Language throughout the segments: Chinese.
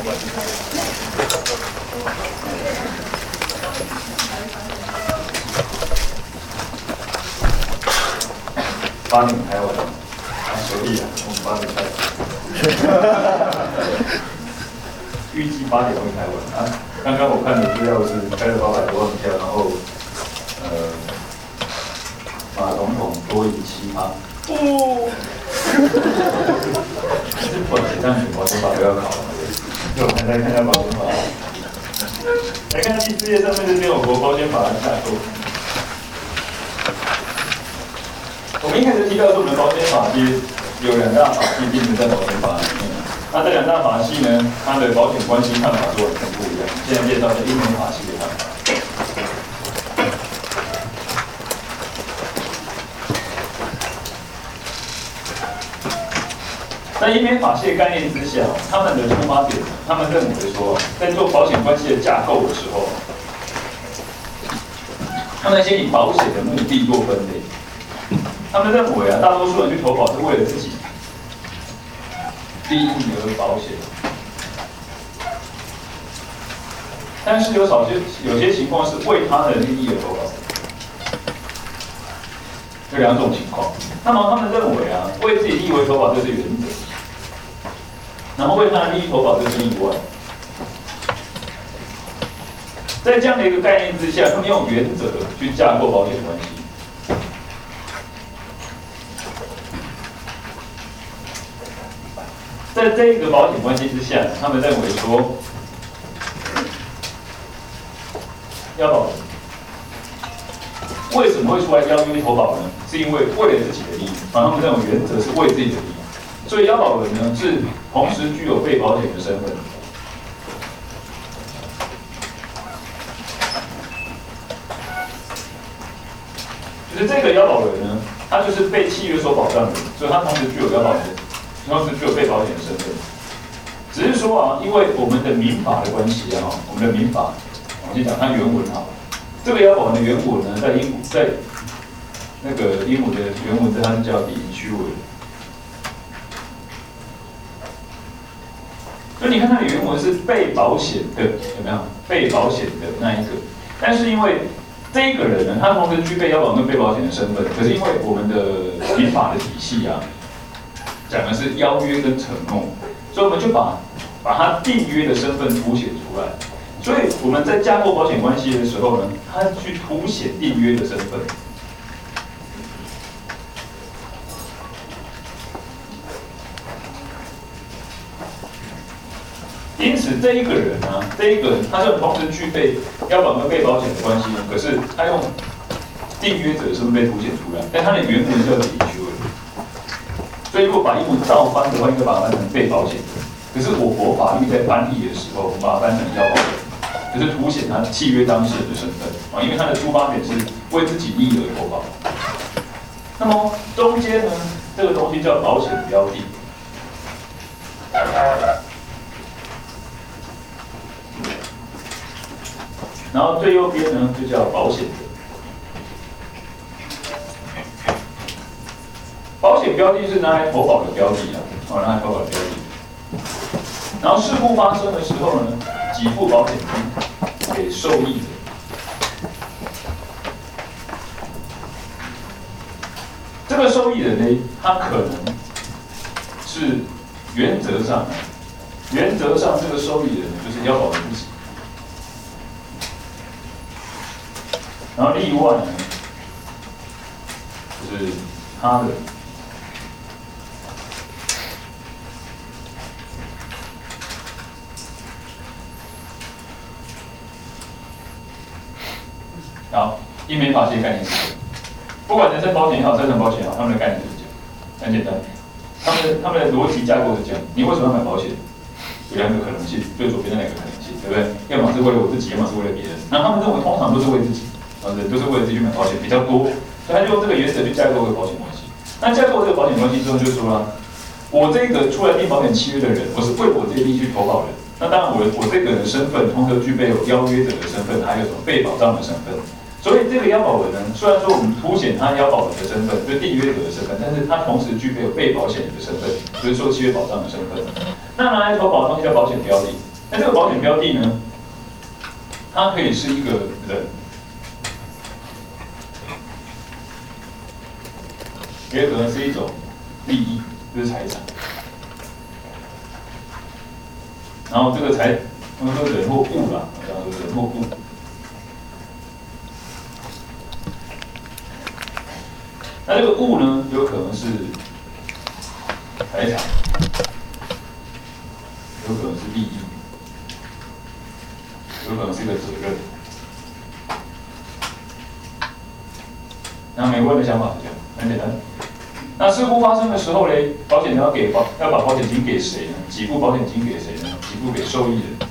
8点开完，所以啊，我们8点开。预计8点会开完啊。刚刚我看的资料是开了800多万票，然后马总统多赢7%。哦。这不管谁当选，保险法都要考。就我们来看一下保险法。来看第4页上面这边有国保险法的架构。我们一开始提到说，我们的保险法其实有2大法系定义在保险法里面。那这2大法系呢，它的保险关系看法是完全不一样。现在介绍一下英美法系的看法。在英美法系的概念之下，他们的出发点，他们认为说，在做保险关系的架构的时候，他们先以保险的目的做分类。他们认为啊，大多数人去投保是为了自己利益而保险，但是有些情况是为他的利益而投保，有2种情况。那么他们认为啊，为自己利益而投保这是原则，然后为他的利益投保这是例外。在这样的一个概念之下，他们用原则去架构保险关系。在这个保险关系之下，他们认为说，要保人为什么会出来邀约投保呢？是因为为了自己的利益，他们认为原则是为自己的利益，所以要保人呢是同时具有被保险的身份。就是这个要保人呢，他就是被契约所保障的，所以他同时具有要保人。同时具有被保险的身份，只是说啊，因为我们的民法的关系啊，我们的民法，我们先讲它原文好了。这个要保人的原文呢，在那个英文的原文，它是叫 the insured。所以你看它的原文是被保险的，有没有？被保险的那一个，但是因为这一个人呢，他同时具备要保人跟被保险的身份，可是因为我们的民法的体系啊。讲的是邀约跟承诺，所以我们就把它订约的身份凸显出来。所以我们在架构保险关系的时候呢，它去凸显订约的身份。因此，这一个人呢，他就同时具备要保跟被保险的关系呢，可是他用订约者的身份被凸显出来，但他的原文叫做 insured。所以，如果把英文照翻的话，应该把它翻成被保险人。可是我国法律在翻译的时候，我们把它翻成要保人，就是凸显他契约当事人的身份啊，因为他的出发点是为自己利益而投保。那么中间呢，这个东西叫保险标的。然后最右边呢，就叫保险人。保险标的是拿来投保的标的啊，拿来投保的标的。然后事故发生的时候呢，给付保险金给受益者。这个受益人呢，他可能是原则上这个受益人就是要保人自己。然后例外呢，就是他的。好，英美法系的概念是这样，不管人身保险也好，财产保险也好，他们的概念就是这样，很简单。他们的逻辑架构是这样：你为什么要买保险？有2个可能性，最左边那2个可能性，对不对？要么是为了我自己，要么是为了别人。那他们认为通常都是为自己，人都是为了自己去买保险比较多，所以他就用这个原则去架构这个保险关系。那架构这个保险关系之后，就说了，我这个出来订保险契约的人，我是为我自己利益去投保人。那当然我这个人的身份，同时具备有邀约者的身份，还有什么被保障的身份。所以这个要保人呢，虽然说我们凸显他要保人的身份，就是订约者的身份，但是他同时具备有被保险人的身份，就是受契约保障的身份。那拿来投保的东西叫保险标的， 那这个保险标的呢，它可以是一个人，也可能是一种利益，就是财产。然后这个我们说人或物啦，叫做人或物。那这个物呢，有可能是财产，有可能是利益，有可能是一个责任。那美国人的想法是这样，很简单。那事故发生的时候呢，保险要把保险金给谁呢？给付保险金给谁呢？给付给受益人。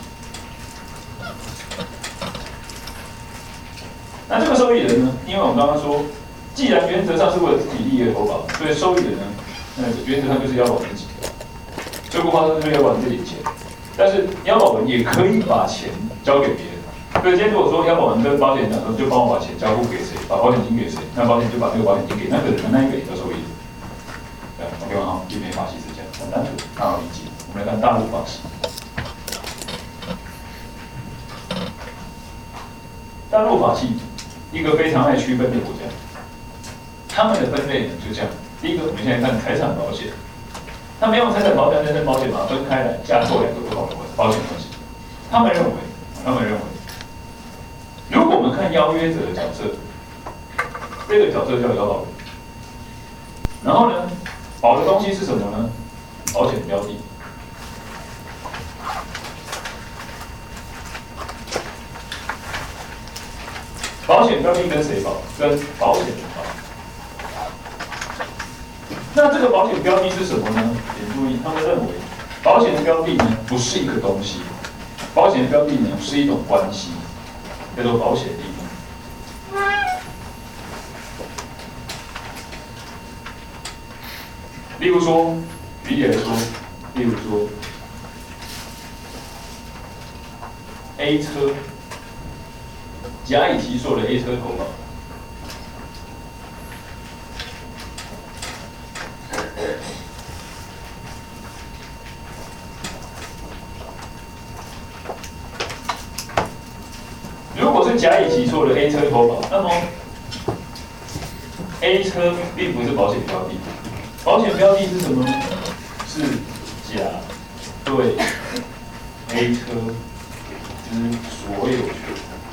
那这个受益人呢？因为我们刚刚说，既然原则上是为了自己利益而投保，所以受益人呢，原则上就是要保自己。事故发生就是要保这点钱，但是要保人也可以把钱交给别人。所以今天如果说要保人跟保险人讲说，就帮我把钱交付给谁，把保险金给谁，那保险就把这个保险金给那个人，那一个也叫受益人。对 ，OK 吗？哈，英美法系是这样，很单纯，很好理解。我们来看大陆法系。大陆法系一个非常爱区分的国家，他们的分类呢就这样。第一个，我们现在看财产保险，他们用财产保险、人身保险把它分开来，架构两个不同的保险关系。他们认为，如果我们看邀约者的角色，这个角色叫邀保人。然后呢，保的东西是什么呢？保险标的。保险标的跟谁保？跟保险人保。那这个保险标的是什么呢？请注意，他们认为保险的标的呢不是一个东西，保险的标的呢是一种关系，叫做保险利益。例如说，举例来说，例如说 ，A 车甲乙提出了 A 车投保，如果是甲乙提出了 A 车投保，那么 A 车并不是保险标的。保险标的是什么呢？是甲对 A 车之所有权。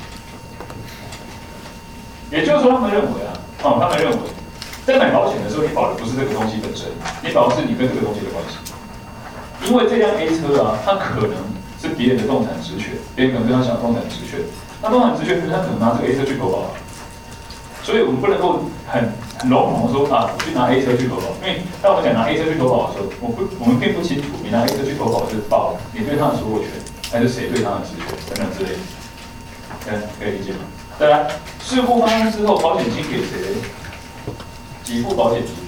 也就是说，他们认为在买保险的时候，你保的不是这个东西本身，你保的是你跟这个东西的关系。因为这辆 A 车啊，它可能是别人的动产职权，别人可能对他想要动产职权，那动产职权他可能拿这个 A 车去投保，所以我们不能够很笼统说啊，去拿 A 车去投保，因为当我们讲拿 A 车去投保的时候，我们并不清楚你拿 A 车去投保是保你对他的所有权，还是谁对他的职权等等之类的，可以理解吗？再来，事故发生之后，保险金给谁？给付保险金。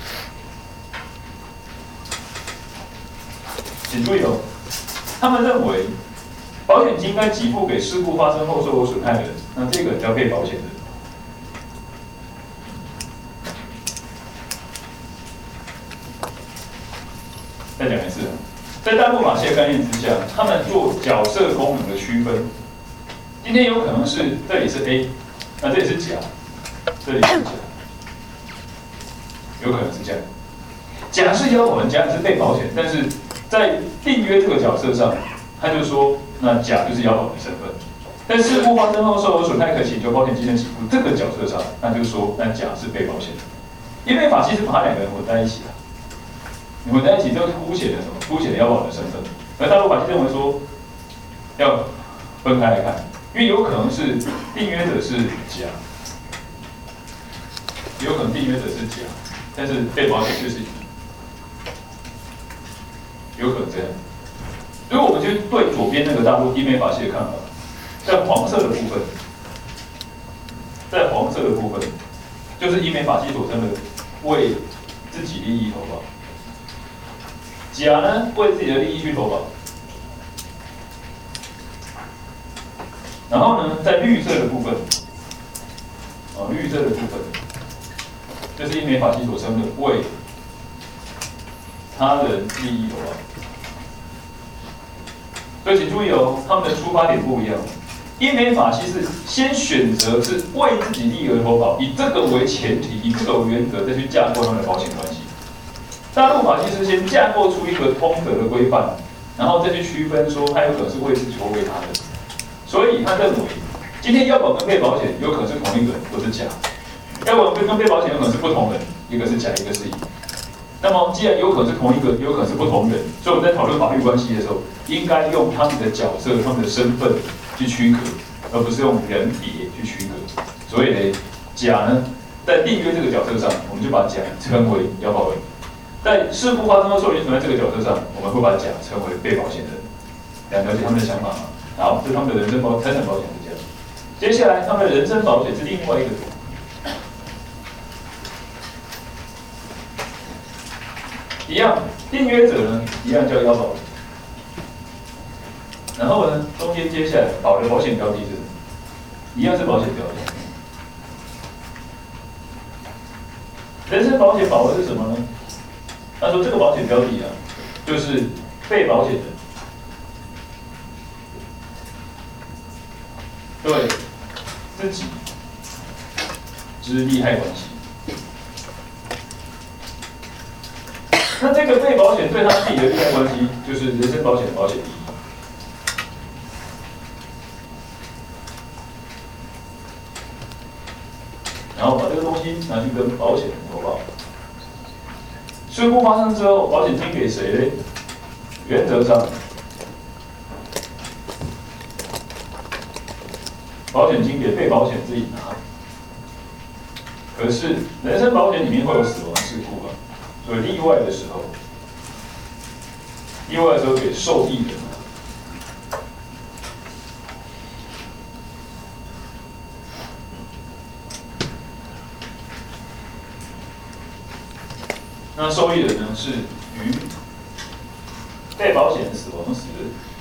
请注意哦，他们认为保险金应该给付给事故发生后受有损害的人，那这个叫被保险人。再讲一次，在大陆法系的概念之下，他们做角色功能的区分。今天有可能是这里是 A， 那这里是甲，这里是甲，有可能是这样。甲是要保人，甲是被保险，但是在订约这个角色上，他就说那甲就是要保人的身份。在事故发生后受有损害可请求保险金的给付这个角色上，那就说那甲是被保险的。因为法系是把它两个人混在一起的。你混在一起就凸显了什么？凸显了要保人的身份。而大陆法系认为说，要分开来看，因为有可能是订约者是甲，有可能订约者是甲，但是被保险却是乙，有可能这样。如果我们就对左边那个大陆英美法系的看法，在黄色的部分，就是英美法系所称的为自己利益投保。甲呢，为自己的利益去投保，然后呢，在绿色的部分，绿色的部分，就是英美法系所称的为他人利益投保。 所以请注意哦，他们的出发点不一样。英美法系是先选择是为自己利益而投保，以这个为前提，以这个为原则再去架构他们的保险关系。大陆法系是先架构出一个通则的规范，然后再去区分说它有可能是为自己或为他人。所以他认为，今天要保跟被保险有可能是同一个人，都是假；要保跟被保险有可能是不同人，一个是假，一个是乙。那么既然有可能是同一个，有可能是不同人，所以我们在讨论法律关系的时候，应该用他们的角色、他们的身份去区隔，而不是用人别去区隔。所以呢，甲呢，在订约这个角色上，我们就把甲称为要保人；在事故发生后受影响在这个角色上，我们会把甲称为被保险人。了解他们的想法吗？好，这是他们的人身财产保险是这样。接下来，他们的人身保险是另外一个。一样，订约者呢，一样叫要保人。然后呢，中间接下来保的保险标的是什么？一样是保险标的。人身保险保的是什么呢？他说这个保险标的啊，就是被保险人对自己之利害关系。那这个被保险对他自己的利害关系，就是人身保险的保险利益。然后把这个东西拿去跟保险人投保。事故发生之后，保险金给谁呢？原则上，保险金给被保险自己拿。可是人身保险里面会有死亡事故啊。所以意外的时候，给受益人。那受益人呢，是于被保险人死亡时，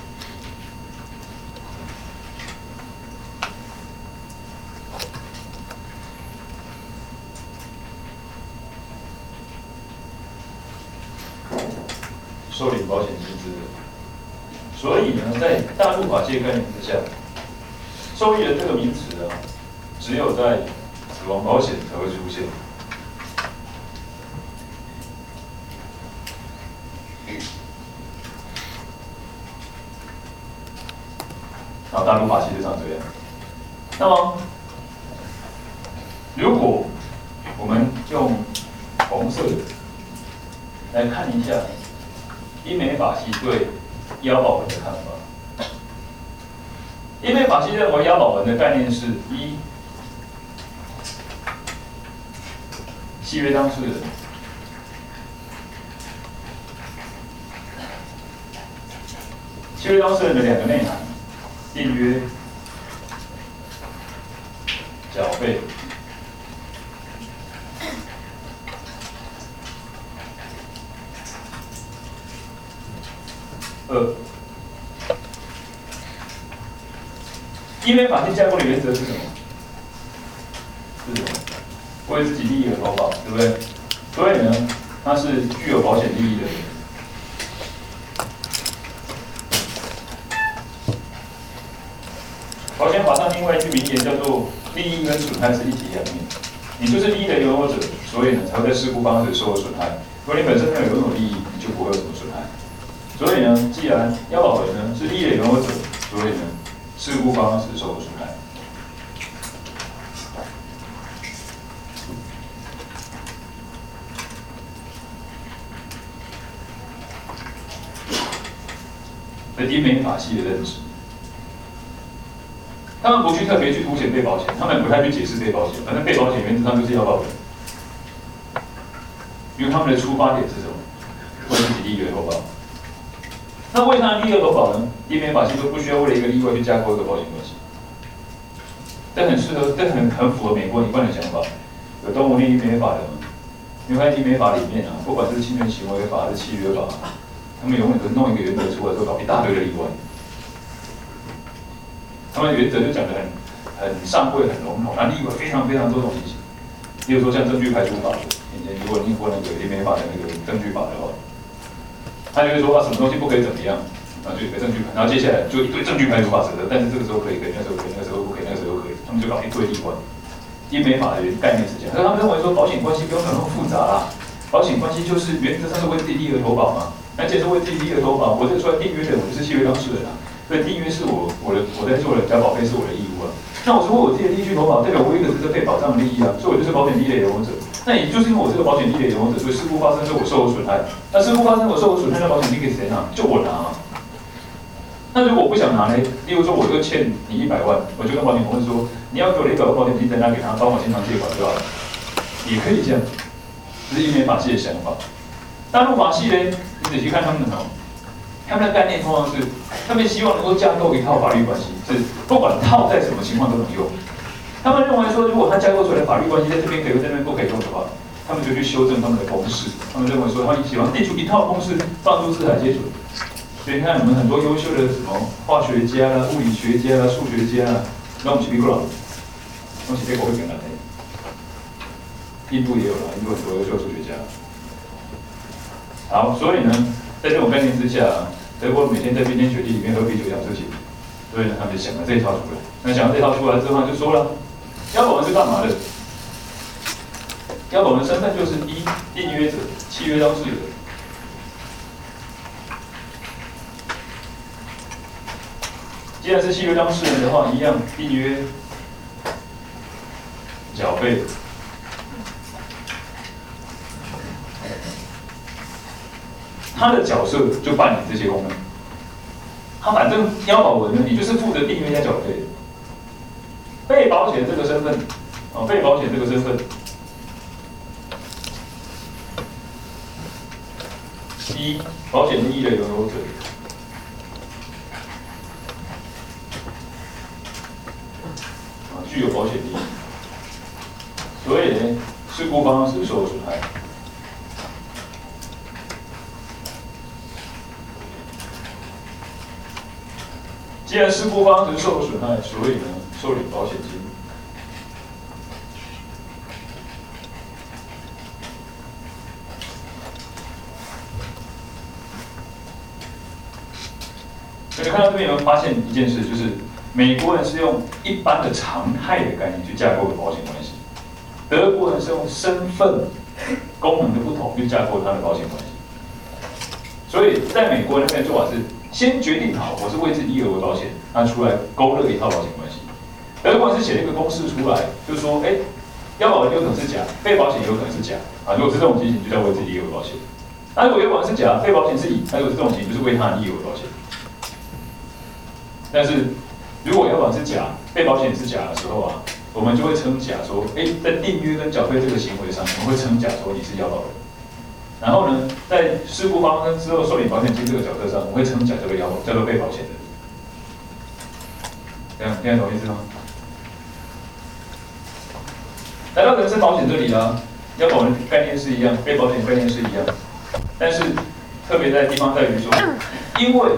受领保险金之人。所以呢，在大陆法界概念之下，受益人这个名词啊，只有在死亡保险才会出现。然后大陆法系就长这样。那么，如果我们用红色的来看一下英美法系对押保人的看法。英美法系认为押保人的概念是：一、契约当事人；契约当事人的两个内涵：订约、缴费。二，英美法系架构的原则是什么？是什么？为自己利益而投保，对不对？所以呢，它是具有保险利益的人。保险法上另外一句名言叫做“利益跟损害是一体两面”。你就是利益的拥有者，所以呢才会在事故发生时受到损害。如果你本身没有拥有利益，你就不会有什么损害。所以呢，既然押保人呢是利益的拥有者，所以呢，事故发生时受到损害。这英美法系的认知，他们不去特别去凸显被保险，他们不太去解释被保险，反正被保险原则上就是要保人，因为他们的出发点是什么？为自己利益而投保。那为他利益而投保呢？英美法系都不需要为了一个例外去架构一个保险关系，这很适合，这很符合美国一贯的想法。有动物念英美法的，因为在英美法里面啊，不管是侵权行为法还是契约法，他们永远都弄一个原则出来，都搞一大堆的例外。他们原则就讲得很上位、很笼统，那例外非常多种情形。例如说像证据排除法，以前如果念过那个英美法的那个证据法的话，他就会说啊，什么东西不可以怎么样， 然后就有个证据牌，然后接下来就一堆证据牌如法则，但是这个时候可以，那时候可以，那个时候不可以，那个时候可以，他们就搞一堆例外。英美法的概念是这样，可是他们认为说保险关系不用很复杂啦，保险关系就是原则上是为自己利益而投保嘛，而且是为自己利益而投保，我这个出来订约的，我就是契约当事人啊，所以订约是我在做的，交保费是我的义务啊。那我是为我自己的利益去投保，代表我有一个这个被保障的利益啊，所以我就是保险第一类拥有者。那也就是因为我这个保险第一类拥有者，所以事故发生之后我受有损害。那事故发生我受有损害，那保险金给谁拿？就我拿嘛。那如果我不想拿呢？例如说我就欠你100万，我就跟保险公司说，你要给我100万保险金，再拿给他，帮我现场借款就好了，也可以这样。这是英美法系的想法。大陆法系呢，你仔细看他们的他们的概念通常是，他们希望能够架构一套法律关系，是不管套在什么情况都能用。他们认为说，如果他架构出来的法律关系在这边可以用，在那边不可以用的话，他们就去修正他们的公式。他们认为说，他们喜欢定出一套公式，放诸四海皆准。所以你看，我们很多优秀的什么化学家啦、物理学家啦、数学家啦，那我们去美国啦，那是美国会更难的。印度也有啦，印度很多优秀的数学家。好，所以呢，在这种概念之下，德国每天在冰天雪地里面喝啤酒养事情，所以呢，他们就想了这一套出来。那想了这套出来之后，就说了，要保人是干嘛的？要保人身份就是一订约者、契约当事人。既然是契约当事人的话，一样订约、缴费。他的角色就扮演这些功能。他反正要保人呢，你就是负责订约加缴费。被保险这个身份，被保险这个身份，一保险利益的拥有者。具有保险利益，所以呢，事故方是受损害。既然事故方是受损害，所以呢，受领保险金。所以看到这边有没有发现一件事，就是美国人是用一般的常态的概念去架构的保险关系，德国人是用身份功能的不同去架构他的保险关系。所以在美国那边的做法是，先决定好我是为自己而为保险，那出来勾勒一套保险关系。德国人是写了一个公式出来，就是说，要保人有可能是假，被保险有可能是假啊。如果是这种情形，就叫为自己而为保险。那如果有可能是假，被保险是乙，那如果是这种情形，就是为他的利益而为保险。但是如果要保是假，被保险是假的时候啊，我们就会称假说，在订约跟缴费这个行为上，我们会称假说你是要保人。然后呢，在事故发生之后受领保险金这个角色上，我们会称假叫做要保，叫做被保险人。这样听得懂意思吗？来到人身保险这里啊，要保人概念是一样，被保险概念是一样，但是特别的地方在于说，因为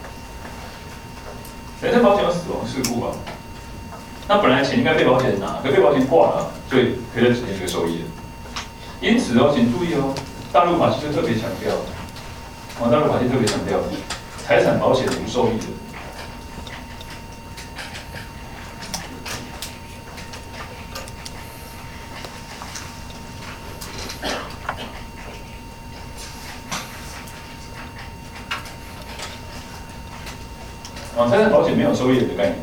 人身保险有死亡事故啊，那本来钱应该被保险人拿，可被保险挂了，所以可以再指定一个受益人。因此哦，请注意哦，大陆法系就特别强调，大陆法系特别强调，财产保险无受益人。财产保险没有受益人的概念，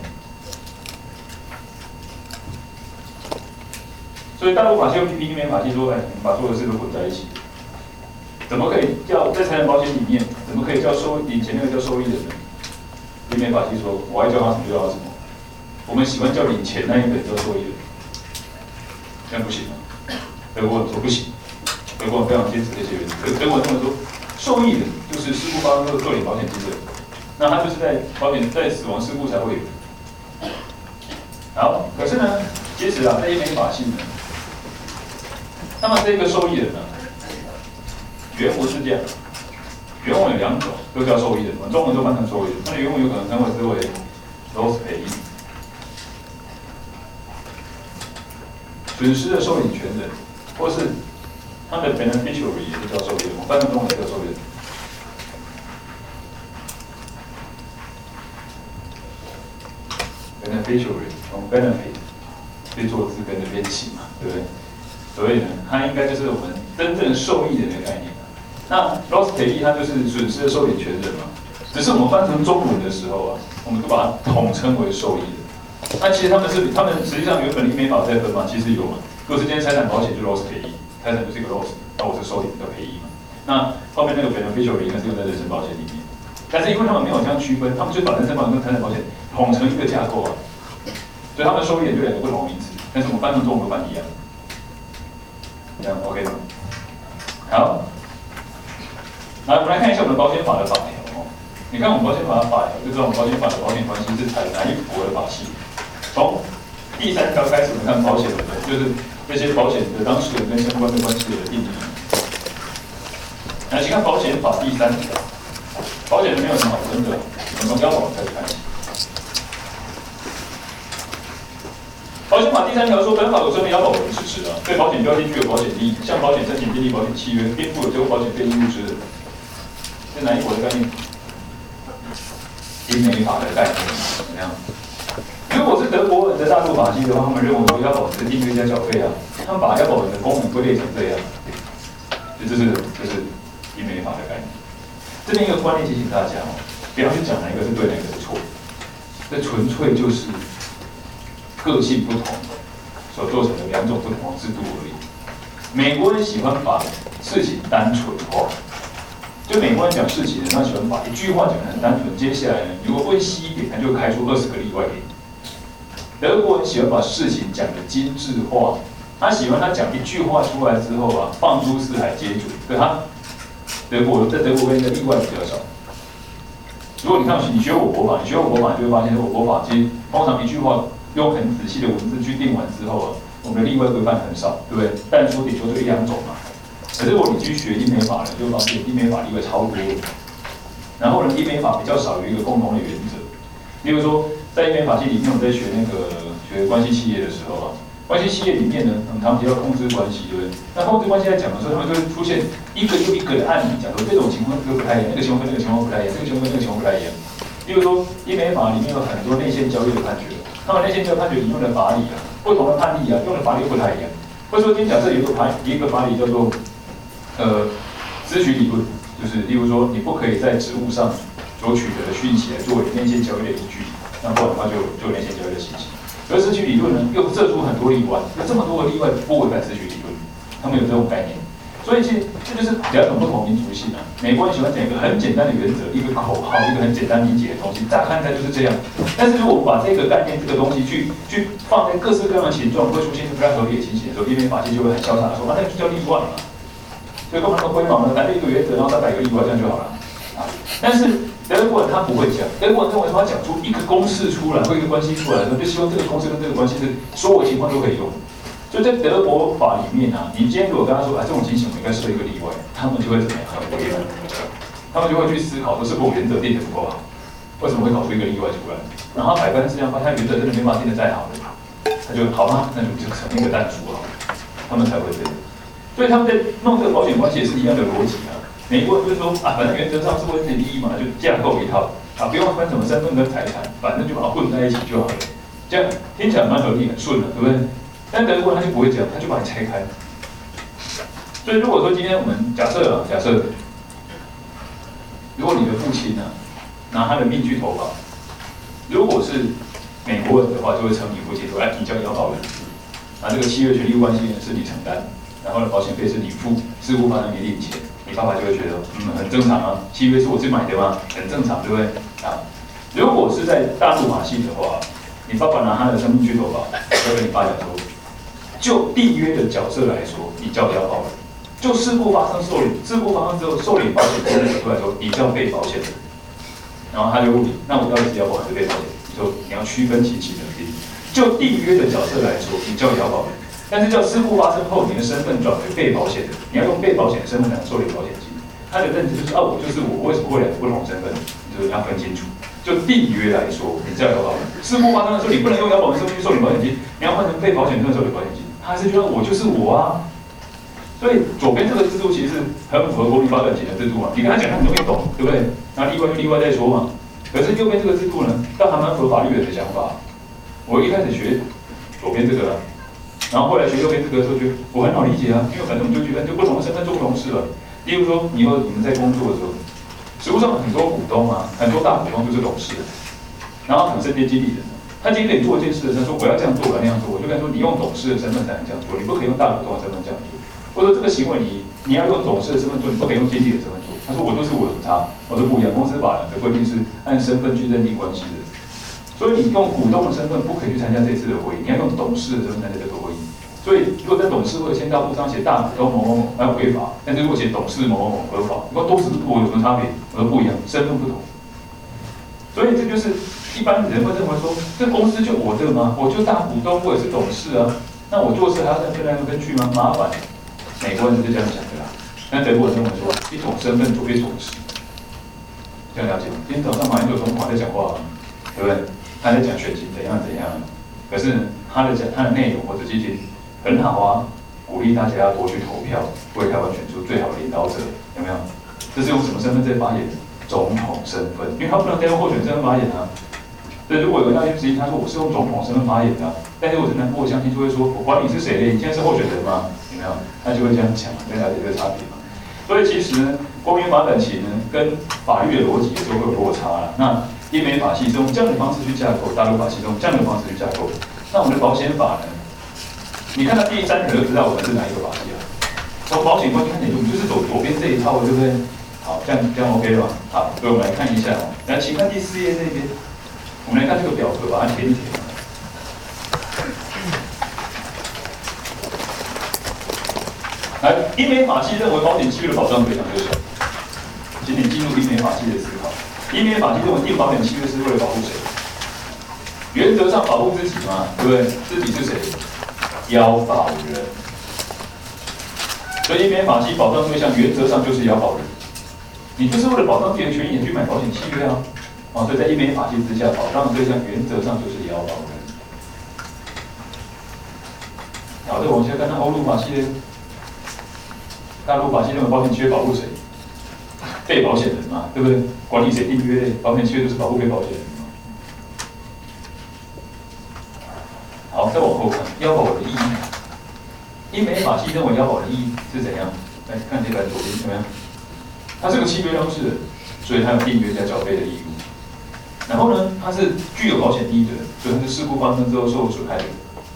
所以大陆法系又批评英美法系说，把所有的事都混在一起，怎么可以叫在财产保险里面，怎么可以叫领钱那个叫受益人呢？英美法系说，我爱叫他什么就叫他什么，我们喜欢叫领钱那一个人叫受益人，这样不行啊。德国人说不行，德国人非常坚持这些原则，德国人认为说，受益人就是事故发生后受领保险金的人。那他就是在死亡事故才会有。好，可是呢，其实啊，在英美法系呢，那么这个受益人呢，原文是这样，原文有2种，都叫受益人，中文都翻成受益人，那原文有可能称为 loss payee， 损失的受领权人，或是他的 beneficiary 也是叫受益人，我翻成中文也叫受益人。 beneficiary 从 benefit 去做字根的变形嘛，对不对？所以呢，它应该就是我们真正受益人的概念。那 loss 赔益它就是损失的受益权人嘛，只是我们翻成中文的时候啊，我们都把它统称为受益人。那其实他们实际上原本没法再分嘛，其实有嘛。如果是今天财产保险就 loss 赔益，财产就是一个 loss， 那我是受益的赔益嘛。那后面那个 beneficiary 应该是用在人身保险里面，但是因为他们没有这样区分，他们就把人身保险跟财产保险统成一个架构啊，所以他们受益人就两个不同的名词，但是我们翻成中文翻一样，这样 OK 吗？好，来我们来看一下我们的保险法的法条哦。你看我们保险法的法条，就知道我们保险法的保险关系是采哪一国的法系。从第3条开始，我们看保险的，就是这些保险的当事人跟相关的关系的定义。来，请看保险法第3条，保险没有什么好分的，我们从要保开始看起。保险法第3条说，本法有针对要保人实施啊，对保险标的具有保险利益，向保险申请订立保险契约，并负有交付保险费义务之人。是哪一国的概念？英美法的概念怎么样？如果是德国人的大陆法系的话，他们认为说要保人的订阅加缴费啊，他们把要保人的功能归类成这样，这是英美法的概念。这边一个观念提醒大家哦，不要去讲哪一个是对，哪一个是错，这纯粹就是个性不同所做成的2种不同的制度而已。美国人喜欢把事情单纯化，就美国人讲事情呢，他喜欢把一句话讲得很单纯，接下来呢，如果问细一点，他就会开出20个例外给你。德国人喜欢把事情讲得精致化，他喜欢他讲一句话出来之后啊，放诸四海皆准。对他，在德国跟的例外比较少。如果你看你学我国法，你就会发现我国法其实通常一句话用很仔细的文字去定完之后啊，我们的例外规范很少，对不对？但说顶多就1-2种嘛。可是如果你去学英美法呢，就会发现英美法例外超多。然后呢，英美法比较少有一个共同的原则，例如说。在英美法系里面，我们在学关系企业的时候啊，关系企业里面呢，他们提到控制关系，对不对？那控制关系在讲的时候，他们就会出现一个又一个的案例，讲说这种情况就不太一样，那个情况跟那个情况不太一样，这个情况跟那个情况不太一样。例如说，英美法里面有很多内线交易的判决，他们内线交易判决引用的法理啊，不同的判例啊，用的法理又不太一样。或者说，今天假设有一个法理叫做咨询理论，就是例如说，你不可以在职务上所取得的讯息来作为内线交易的依据。那不然的话就内线交易的信息。而咨询理论呢，又设出很多例外，有这么多个例外不违反咨询理论，他们有这种概念。所以其实这就是2种不同民族性啊。美国人喜欢讲一个很简单的原则，一个口号，一个很简单理解的东西，乍看起来就是这样。但是如果我们把这个概念、这个东西去放在各式各样的形状，会出现不太合理的情形的时候，英美法系就会很潇洒的说，那就叫例外嘛。所以干嘛那么灰毛呢？来一个原则，然后300个例外，这样就好了啊。但是德国人他不会讲，德国人认为他讲出一个公式出来或一个关系出来，就希望这个公式跟这个关系是所有情况都可以用。所以在德国法里面啊，你今天如果跟他说这种情形我应该设一个例外，他们就会怎么样？很为难，他们就会去思考说是不是我原则定得不够好，为什么会搞出一个例外出来？然后百般试量发现原则真的没办法定得再好了，他就好吧，那就成一个弹珠好了，他们才会这样。所以他们在弄这个保险关系也是一样的逻辑啊。美国人就是说啊，反正原则上是为自己利益嘛，就架构一套啊，不用分什么身份跟财产，反正就把它混在一起就好了。这样听起来蛮合理、很顺的，对不对？但德国人他就不会这样，他就把你拆开。所以如果说今天我们假设，如果你的父亲呢拿他的命去投保，如果是美国人的话，就会称你父亲说，来，你叫要保人，那这个契约权利关系呢是你承担，然后呢保险费是你付，事故发生你领钱。你爸爸就会觉得，很正常啊，契约是我自己买的吗？很正常，对不对？啊，如果是在大陆法系的话，你爸爸拿他的生命去投保，要跟你爸讲说，就缔约的角色来说，你叫要保人；就事故发生受理，事故发生之后受理保险金的角度来说，你叫被保险人。然后他就问你，那我到底是要保还是被保险？你说你要区分其两边。就缔约的角色来说，你叫要保人。但是叫事故发生后，你的身份转为被保险人，你要用被保险的身份来受理保险金。他的认知就是我就是我，为什么会2个不同身份？就是要分清楚。就缔约来说，你叫要保人；事故发生的时候，你不能用要保人身份去受理保险金，你要换成被保险人受理保险金。他还是觉得我就是我啊。所以左边这个制度其实是很符合国民发展前的制度嘛，你跟他讲他很容易懂，对不对？那例外就例外再说嘛。可是右边这个制度呢，倒还蛮符合法律人的想法。 我一开始学左边这个了，然后后来学右边这个的时候，觉得我很好理解啊，因为反正我们就觉得就不同的身份做不同事了。例如说，你们在工作的时候，实务上很多股东啊，很多大股东就是董事，然后可能身兼经理人。他今天给你做一件事的时候，说我要这样做，我要那样做，我就跟他说，你用董事的身份才能这样做，你不可以用大股东的身份这样做。或者说这个行为你要用董事的身份做，你不可以用经理的身份做。他说我都是我有差，我都不一样。公司法的规定是按身份去认定关系的，所以你用股东的身份不可以去参加这次的会议，你要用董事的身份参加这个会议。所以如果在董事会签到簿上写大股东某某某，还违法；但是如果写董事某某某合法，你说都是我有什么差别？我说不一样，身份不同。所以这就是一般人会认为说，这公司就我的吗？我就大股东，我也是董事啊，那我做事还要再分来分去吗？麻烦。美国人就是这样想的啦。那德国人认为说，一种身份就一种事，这样了解吗？今天早上马英九总统还在讲话，对不对？他在讲选情怎样怎样，可是他的内容或者激情很好啊，鼓励大家要多去投票，为台湾选出最好的领导者，有没有？这是用什么身份在发言？总统身份，因为他不能再用候选人身份发言啊。所以如果有人要去质疑，他说我是用总统身份发言的，但是我是南部的乡亲就会说，我管你是谁嘞，你现在是候选人吗？有没有？他就会这样讲，跟了解这个差别嘛。所以其实呢，国民发展期呢，跟法律的逻辑有时候会有落差了。那英美法系是用这样的方式去架构，大陆法系是用这样的方式去架构。那我们的保险法呢？你看到第3条就知道我们是哪一个法系了。从保险观去看起来，我们就是走左边这一套，对不对？好，这样 OK 了吧？好，所以我们来看一下哦。来，请看第4页这边，我们来看这个表格，把它填一填。来，英美法系认为保险契约的保障对象就是谁？请你进入英美法系的思考。英美法系认为订保险契约是为了保护谁？原则上保护自己嘛，对不对？自己是谁？要保人。所以英美法系保障对象原则上就是要保人。你就是为了保障自己的权益，去买保险契约啊，所以在英美法系之下，保障的对象原则上就是要保人。好，再往下看，那欧陆法系呢？大陆法系认为保险契约保护谁？被保险人嘛，对不对？管理谁订约的，保险契约就是保护被保险人嘛。好，再往后看，要保人的意义。英美法系认为要保人的意义是怎样？来看这个左边怎么样？它是个契约当事人，所以它有订约加缴费的义务。然后呢，它是具有保险义的人，所以它是事故发生之后受损害的人。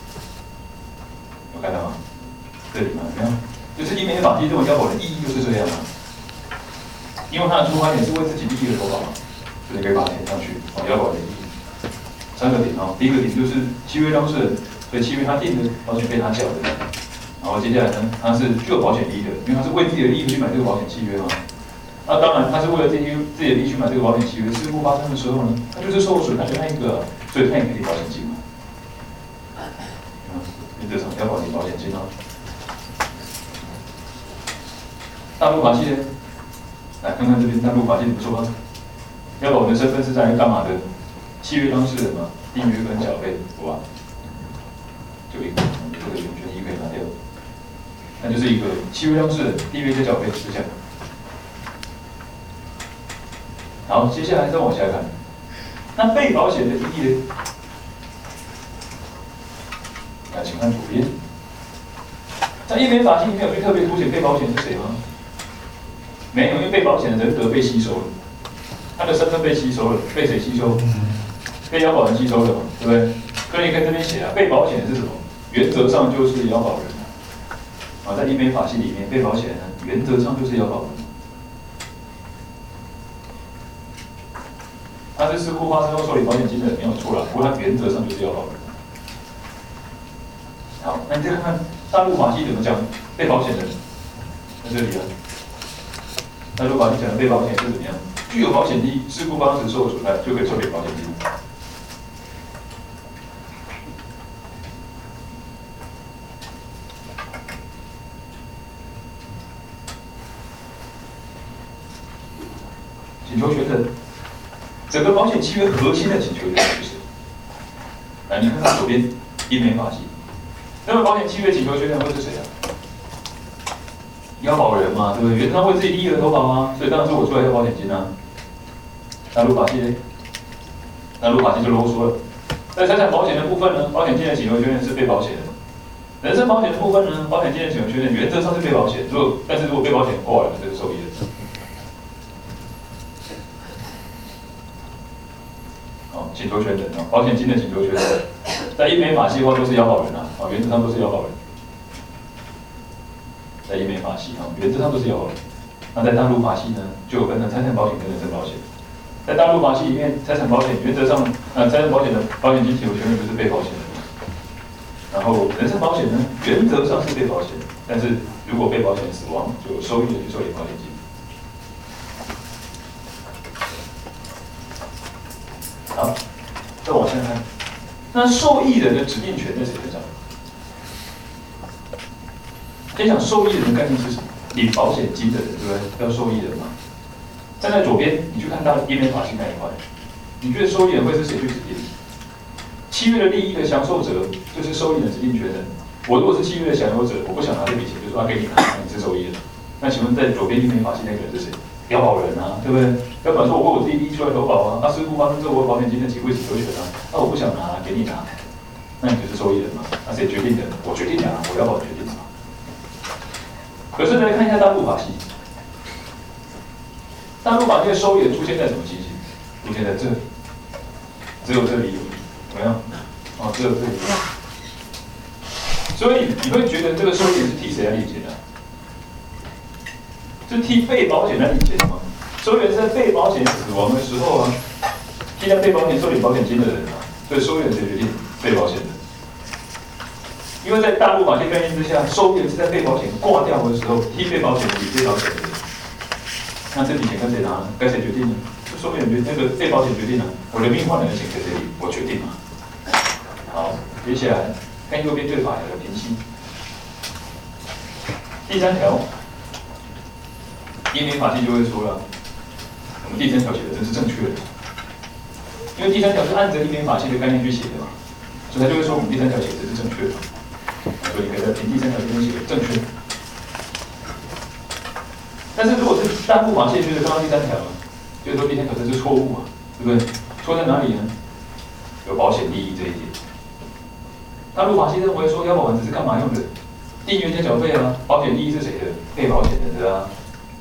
有看到吗？这里吗？有没有？就是英美法系认为要保的意义就是这样啊，因为它的出发点是为自己利益而投保嘛，所以可以把它填上去。要保的意义3个点哦，第一个点就是契约当事人，所以契约他订的，保险费他缴的。然后接下来呢，他是具有保险利益的，因为他是为自己的利益去买这个保险契约嘛。那当然，他是为了自己的利益去买这个保险契约。事故发生的时候呢，他就是受损害的那一个，所以他也可以领保险金嘛。原则上要保领保险金哦。大陆法系呢？来看看这边大陆法系怎么说吧。要保人的身份是在于干嘛的？契约当事人嘛，订约跟缴费，好吧？就一个，这个永权益可以拿掉。那就是一个契约当事人，订约跟缴费是这样。好，接下来再往下看，那被保险的意义呢？来，请看左边，在英美法系里面有去特别凸显被保险是谁吗？没有，因为被保险的人格被吸收了，他的身份被吸收了，被谁吸收？被要保人吸收了嘛，对不对？所以你看这边写啊，被保险是什么？原则上就是要保人啊，在英美法系里面，被保险人原则上就是要保人。他是事故发生后受理保险金的没有错啦，不过他原则上就是要保人。好，那你再看看大陆法系怎么讲被保险人，在这里啊。大陆法系讲的被保险是怎么样？具有保险利益，事故发生时受损害就可以受理保险金。请求权人。整个保险契约核心的请求权是谁？来，你看看左边英美法系，那么保险契约请求权人会是谁啊？要保人嘛，对不对？原则上为自己利益而投保啊，所以当然是我出来要保险金啊。大陆法系呢？大陆法系就啰嗦了， 在财产保险的部分呢，保险金的请求权人是被保险人。人身保险的部分呢，保险金的请求权人原则上是被保险，但是如果被保险人挂了，就是受益人。哦，请求权人哦，保险金的请求权人，在英美法系的话都是要保人啊，原则上都是要保人。在英美法系啊，原则上都是要保人。那在大陆法系呢，就有分成财产保险跟人身保险。在大陆法系里面，财产保险原则上，财产保险的保险金请求权人就是被保险人。然后人身保险呢，原则上是被保险人，但是如果被保险人死亡，就有受益人去受理保险金。好，再往下看，那受益人的指定权在谁身上？先讲受益人的概念是什么？领保险金的人，对不对？叫受益人嘛。站在左边，你去看到英美法系那一块，你觉得受益人会是谁去指定？契约的利益的享受者就是受益人指定权人。我如果是契约的享有者，我不想拿这笔钱，就说他给你拿，你是受益人。那请问在左边英美法系那个人是谁？要保人啊，对不对？要不然说我自己利益出来投保啊，那师傅发生这我保险金的请求权啊，那我不想拿，给你拿，那你就是受益人嘛。那谁决定的？我决定拿，我要保决定嘛。可是来看一下大陆法系。大陆法系的受益人出现在什么情形？出现在这里，只有这里有没有？哦，只有这里。所以你会觉得这个受益人是替谁来理解的？是替被保险来理解的吗？受益人是在被保险死亡的时候啊，替代被保险受理保险金的人啊，所以受益人谁决定？被保险人。因为在大陆法系概念之下，受益人是在被保险挂掉的时候，替被保险人理被保险人。那这笔钱跟谁拿呢？该谁决定呢？受益人决定，那个被保险决定了，我的命换来的钱给谁理？我决定嘛。好，接下来看右边对法条的评析。第3条，英美法系就会说了，我们第3条写的真是正确的，因为第3条是按着英美法系的概念去写的嘛，所以他就会说我们第3条写的是正确的。所以你可以在评第3条这边写正确。但是如果是大陆法系，就是刚刚第3条了，就是说第3条这是错误嘛，对不对？错在哪里呢？有保险利益这一点。大陆法系认为说要保人只是干嘛用的？订约加缴费啊，保险利益是谁的？被保险人的啊。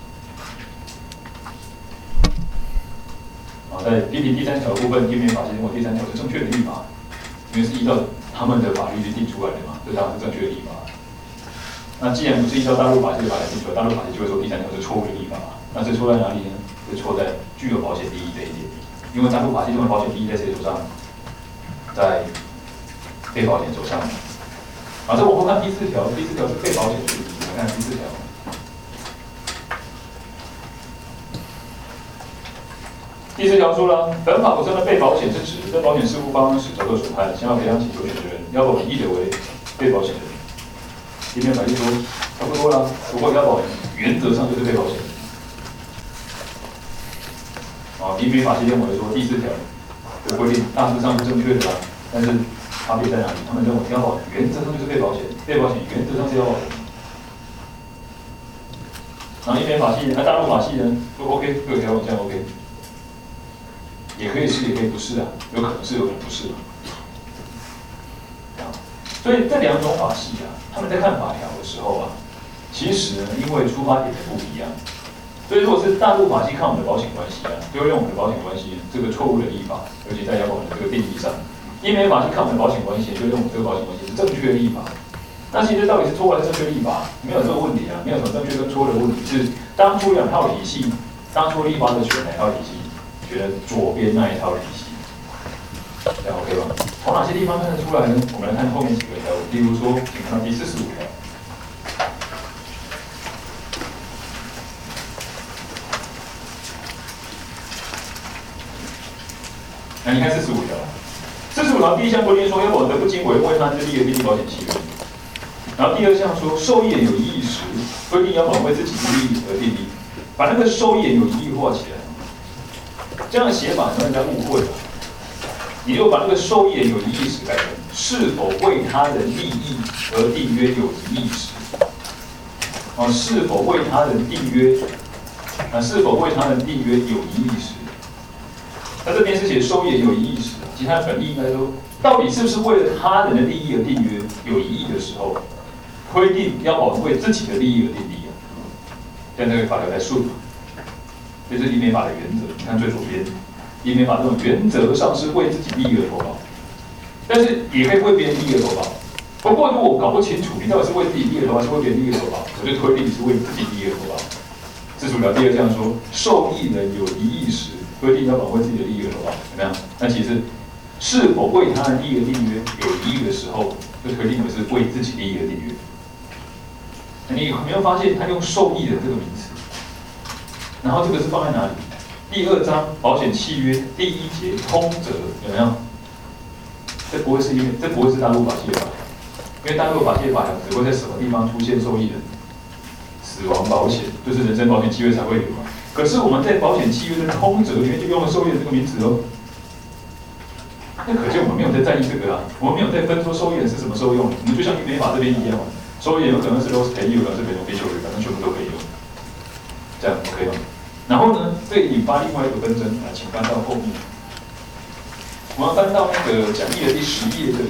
好，在批评第3条的部分，英美法系认为第3条是正确的立法，因为是依照他们的法律去定出来的嘛，这当然是正确的立法。那既然不是依照大陆法系的法来定出来，大陆法系就会说第3条是错误的立法嘛？那是错在哪里呢？是错在具有保险利益这一点，因为大陆法系认为保险利益在谁手上？在被保险手上。好，这我们看第4条，第4条是被保险权益，来看第4条。第4条说了，本法所称的被保险是指在保险事故发生时遭受损害，想要赔偿请求权的人，要保人依的为被保险人。里面法律说差不多了，如果要保人，原则上就是被保险人。啊，英美法系认为说第4条的规定大致上是正确的啦，但是差别在哪里？他们认为要保人原则上就是被保险，被保险原则上是要保人。然后英美法系，大陆法系呢说 OK， 各个条文这样 OK， 也可以是，也可以不是啊，有可能是，有可能不是嘛。所以这2种法系啊，他们在看法条的时候啊，其实呢，因为出发点的不一样，所以如果是大陆法系看我们的保险关系啊，就会用我们的保险关系这个错误的立法，尤其在要保人的这个定义上；英美法系看我们的保险关系，就会用我们这个保险关系是正确的立法。那其实到底是错还是正确立法，没有这个问题啊，没有什么正确跟错的问题，是当初2套体系，当初立法者选哪套体系，觉得左边那一套体系。这样 OK 吧？从哪些地方看得出来呢？我们来看后面几个条文，例如说，请看第45条。那你看45条，45条第1项规定说，要保人得不经委任为他之利而订立保险契约。然后第2项说，受益人有异议时，规定要保人为自己之利而订立，把那个受益人有异议画起来。这样的写法让人家误会了。你就把那个受益人有异议时改成是否为他人利益而订约有异议时，是否为他人订约，是否为他人订约有异议时，那这边是写受益人有异议时，其他的本意应该说到底是不是为了他人的利益而订约有疑义的时候，规定要保为自己的利益而订立啊，这样这个法条才顺嘛。这是英美法的原则。你看最左边，英美法这种原则上是为自己利益而投保，但是也可以为别人利益而投保。不过如果我搞不清楚你到底是为自己利益而投保，还是为别人利益而投保，我就推定是为自己利益而投保。自主条第二项说，受益人有疑义时，规定要保卫自己的利益而投保，怎么样？那其实是否为他人利益而订约有疑义的时候，就推定为是为自己利益而订约。你有没有发现他用受益人这个名词？然后这个是放在哪里？第2章保险契约第1节通则有没有？这不会是大陆法系的法条，因为大陆法系的法条只会在什么地方出现受益人？死亡保险就是人身保险契约才会有嘛。可是我们在保险契约的通则里面就用了受益人这个名词哦。那可见我们没有在在意这个啊，我们没有在分说受益人是什么时候用的，我们就像英美法这边一样嘛，受益人有可能是 loss pay， 有可能是 beneficiary， 反正全部都可以用，这样 OK 吗？然后呢，这引发另外一个纷争啊，请翻到后面，我们要翻到那个讲义的第11页这里。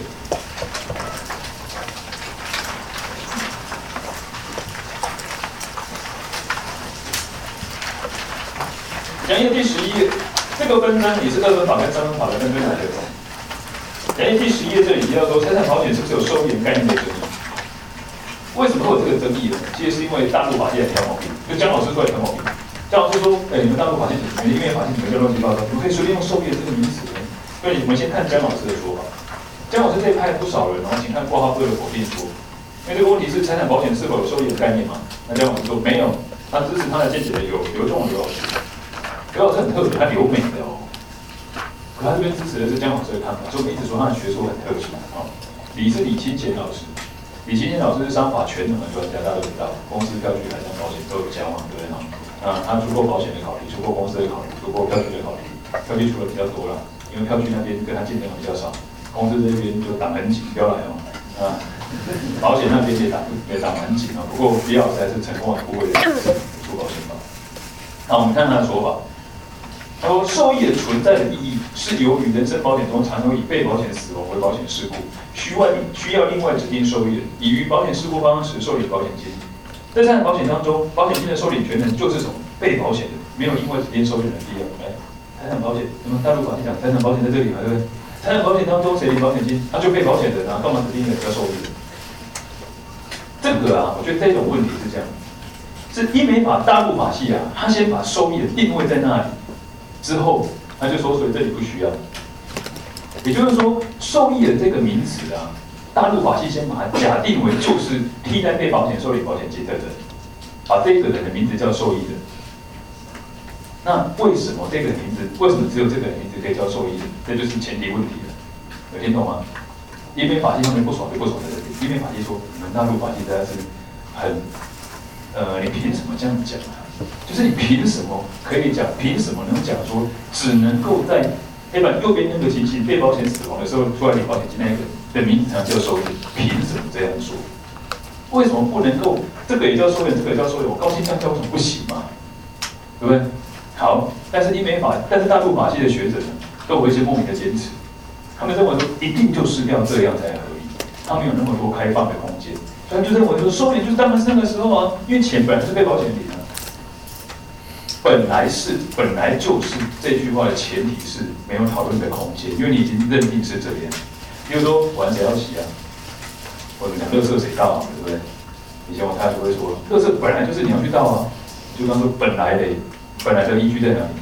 讲义第11页，这个纷争也是2分法跟3分法的纷争来的。讲义第11页这里提到说，财产保险是不是有受益人概念的争议？为什么会有这个争议呢？其实是因为大陆法界挑毛病，就姜老师出来挑毛病。姜老师说：“你们大陆法界里面，因为法界里面就乱七八糟，怎么可以随便用受益人这个名词呢？”所以我们先看姜老师的说法。姜老师这一派不少人，然后请看括号2的否定说，因为这个问题是财产保险是否有受益人概念嘛？那姜老师说没有，他支持他的见解的有刘仲刘老师。刘老师很特别，他留美的哦。可他这边支持的是姜老师的看法，所以我们一直说他的学说很特殊啊。李是李清贤老师，李清贤老师是商法全能的专家，大家都知道，公司票据、海上保险都有教嘛，对不对？他出过保险的考虑，出过公司的考虑，出过票据的考虑。票据出的比较多了，因为票据那边跟他竞争比较少，公司这边就挡很紧，不要来哦。保险那边也挡很紧啊。不过李老师还是成功的不会出保险法。那我们看他的说法，他说受益人存在的意义是由于人身保险中常有以被保险死亡为保险事故，需要另外指定受益人，以于保险事故发生时受理保险金。在财产保险当中，保险金的受领权人就是什么被保险人，没有另外指定受益人的必要。财产保险，那么大陆法律讲财产保险在这里嘛，对不对？财产保险当中谁领保险金，他就被保险人啊，干嘛指定人叫受益人？这个啊，我觉得这种问题是这样。是英美法、大陆法系啊，他先把受益人定位在那里，之后他就说，所以这里不需要。也就是说，受益人这个名词啊，大陆法系先把它假定为就是替代被保险受理保险金的人，把这个人的名字叫受益人。那为什么这个名字，为什么只有这个人名字可以叫受益人？这就是前提问题了，有听懂吗？英美法系上面不爽就不爽在这里。英美法系说，你们大陆法系实在是很。你凭什么这样讲啊？就是你凭什么可以讲？凭什么能讲说只能够在黑板右边那个情形被保险死亡的时候出来领保险金那个的名字才叫受益人？凭什么这样说？为什么不能够这个也叫受益人，这个也叫受益人？我高兴这样叫为什么不行嘛？对不对？好，但是英美法，但是大陆法系的学者呢，都有一些莫名的坚持，他们认为说一定就是要这样才合理，他没有那么多开放的空间。所以就认为说，受益人就是当然是那个时候啊，因为钱本来是被保险领的，本来就是这句话的前提是没有讨论的空间，因为你已经认定是这样。比如说，碗谁要洗啊？或者讲垃圾谁倒啊，对不对？以前我太太就会说，垃圾本来就是你要去倒啊，就刚说本来的依据在哪里？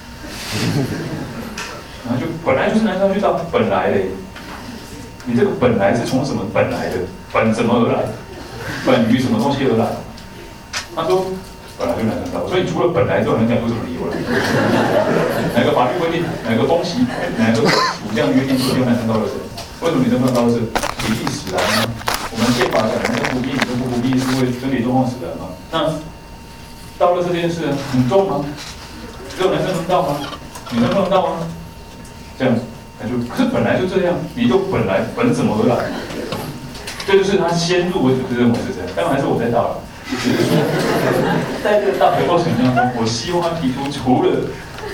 然后就本来就是男生要去倒，本来的。你这个本来是从什么本来的？本怎么而来？本于什么东西而来？他说本来就男生倒，所以除了本来之外，能讲出什么理由来？哪个法律规定？哪个风习？哪个武将约定说只有男生倒垃圾？为什么女生不能倒垃圾？比例使然吗？我们宪法讲的不比例，不不比例是因为身体状况使然吗？那倒垃圾这件事很重吗？只有男生能倒吗？女生不能倒吗？这样子。可是本来就这样，你就本怎么而来？这就是他先入为主是认为是这样，当然还是我在倒了，只是说在这个倒的过程当中，我希望他提出除了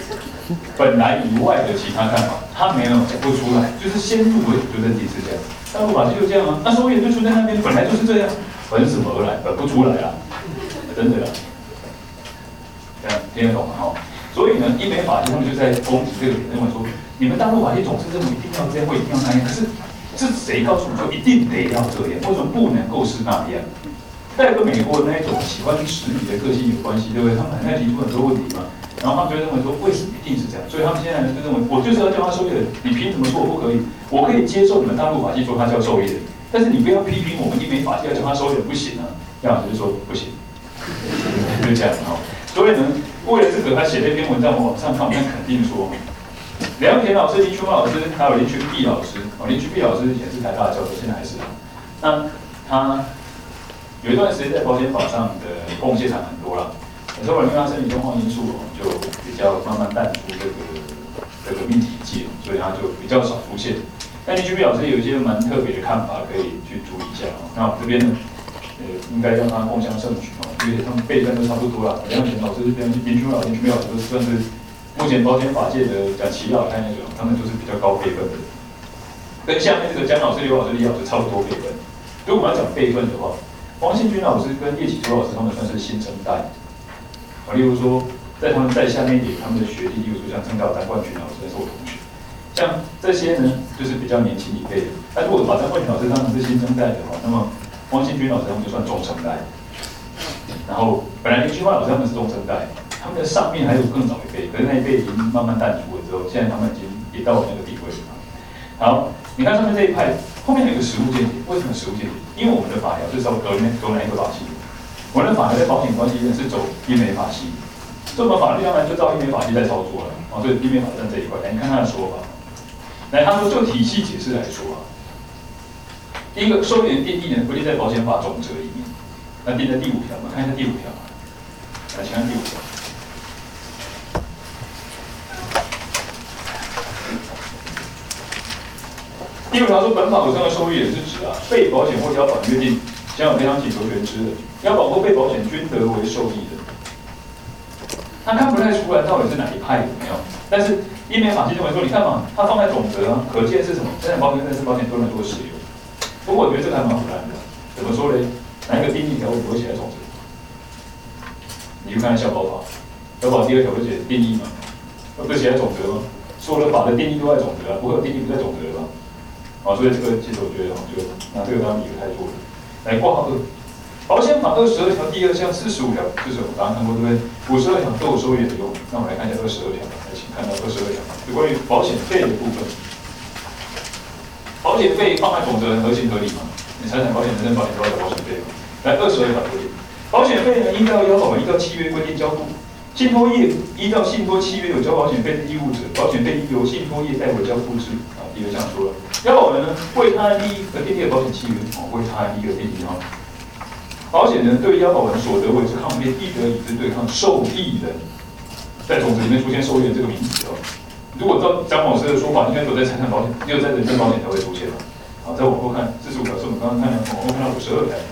本来以外的其他看法，他没有讲不出来，就是先入为主就认定是这样。大陆法系就这样啊，那收益就存在那边，本来就是这样，本什么而来，本不出来啊，真的啦。这样听得懂吗？哈，所以呢，英美法系他们就在攻击这个点，认为说，你们大陆法系总是认为一定要这样或一定要那样，可是是谁告诉你说一定得要这样，为什么不能够是那样？那跟美国那一种喜欢实力的个性有关系，对不对？他们很爱提出很多问题嘛，然后他们就认为说，为什么一定是这样？所以他们现在就认为，我就是要叫他受益人，你凭什么说我不可以？我可以接受你们大陆法系说他叫受益人，但是你不要批评我们英美法系要叫他受益人不行啊，杨老师就说不行，就这样哈。所以呢，为了这个，他写了一篇文章，我网上看，我肯定说，梁田老师、林群老师，还有林群碧老师，林群碧老师以前是台大的教授，现在还是那他。有一段时间在保险法上的贡献很多了，可是后来因为他身体状况因素就比较慢慢淡出这个命题界，所以他就比较少出现。但林居碧老师有一些蛮特别的看法，可以去注意一下。那我这边呢，应该让他共襄盛举因为他们辈分都差不多了。梁田老师跟林居碧老师都算是目前保险法界的讲耆老太那种，他们就是比较高辈分的，跟下面这个江老师、刘老师、李老师差不多辈分。如果我们要讲辈分的话，黄信军老师跟叶启洲老师，他们算是新生代。例如说，在他们再下面一点，他们的学弟，例如说像陈导、张冠群老师是我同学，像这些呢，就是比较年轻一辈的。那如果把张冠群老师当成是新生代的话，那么黄信军老师他们就算中生代。然后本来林君焕老师他们是中生代，他们的上面还有更早一辈，可是那一辈已经慢慢淡出了之后，现在他们已经也到了那个地位了。好，你看上面这一派。后面有一个实务见解，为什么实务见解？因为我们的法条是走哪一个法系？我们的法条在保险关系人是走英美法系，所以我们法律当然就照英美法系在操作了。所以英美法在这一块，来你看他的说法。来，他说就体系解释来说第一个收益人定义呢，规定在保险法总则里面，那定在第5条嘛，看一下第5条。来，请看第5条。第5条说，本法所称的受益人是指被保险或腰保约定享有赔偿请求权之人，腰保或被保险均得为受益人。他看不太出来到底是哪一派有没有，但是英美法系认为说，你看嘛，它放在总则可见是什么？生产保险、人身保险都能做适用。不过我觉得这个还蛮腐烂的，怎么说呢？哪一个定义条文不会写在总则？你就看消保法，消保第2条不是写定义嘛，不是写在总则吗？所有的法的定义都在总则不会有定义不在总则吧？所以这个其实我觉得就拿这个当理由太多了。来括号2，保险法22条第2项45条，就是我们刚刚看过对不对？52条都有收益人的用。那我们来看一下22条，来请看到22条，是关于保险费的部分。保险费放在总则合情合理吗？你财产保险、人身保险都要有保险费吗？来22条规定，保险费呢，依照要保依照契约规定交付。信托业依照信托契约有交保险费的义务者，保险费由信托业代为交付之。第2项说了，要保人呢为他人利益而订立保险契约，为他人利益而订立保险人对要保人所得为之抗辩，亦得以之对抗受益人。在总则里面出现受益人这个名词如果照张老师的说法，应该都在财产保险，只有在人身保险才会出现嘛。好，再往后看45条是我们刚刚看的，往后看到52条。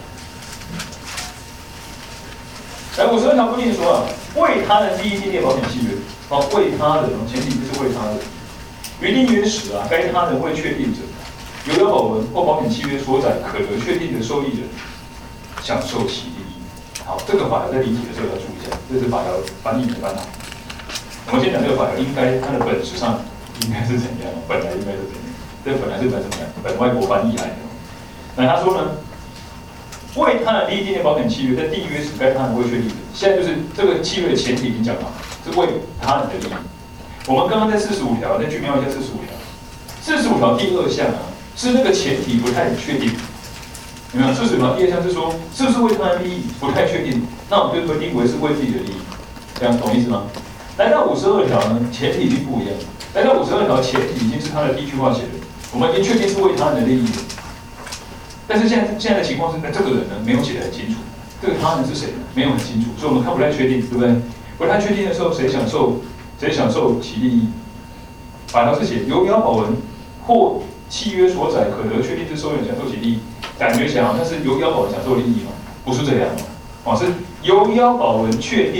来，52条规定说为他人利益订立保险契约，为他人前提就是为他人。于订约时该他人未确定者，由要保文或保险契约所载可得确定的受益人享受其利益。好，这个法条在理解的时候要注意一下，这是法条翻译没办法。我们先讲这个法条，应该它的本质上应该是怎样？本来应该是怎样？这本来是本怎么样？本外国翻译来的。那他说呢，为他人利益订立保险契约，在订约时该他人未确定者，现在就是这个契约的前提已经讲了，是为他人的利益。我们刚刚在45条，再去瞄一下45条。45条第2项是那个前提不太确定。有没有？45条第2项是说，是不是为他人利益不太确定？那我们就规定为是为自己的利益，这样懂意思吗？来到52条呢，前提已经不一样了。来到52条前提已经是他的第1句话写的，我们已经确定是为他人的利益了。但是现在的情况是，这个人呢没有写得很清楚，这个他人是谁呢？没有很清楚，所以我们看不太确定，对不对？不太确定的时候，谁享受其利益？法条是写由要保人或契约所载可得确定之受益人享受其利益，感觉起来好像是由要保人享受利益嘛？不是这样嘛？是由要保人确定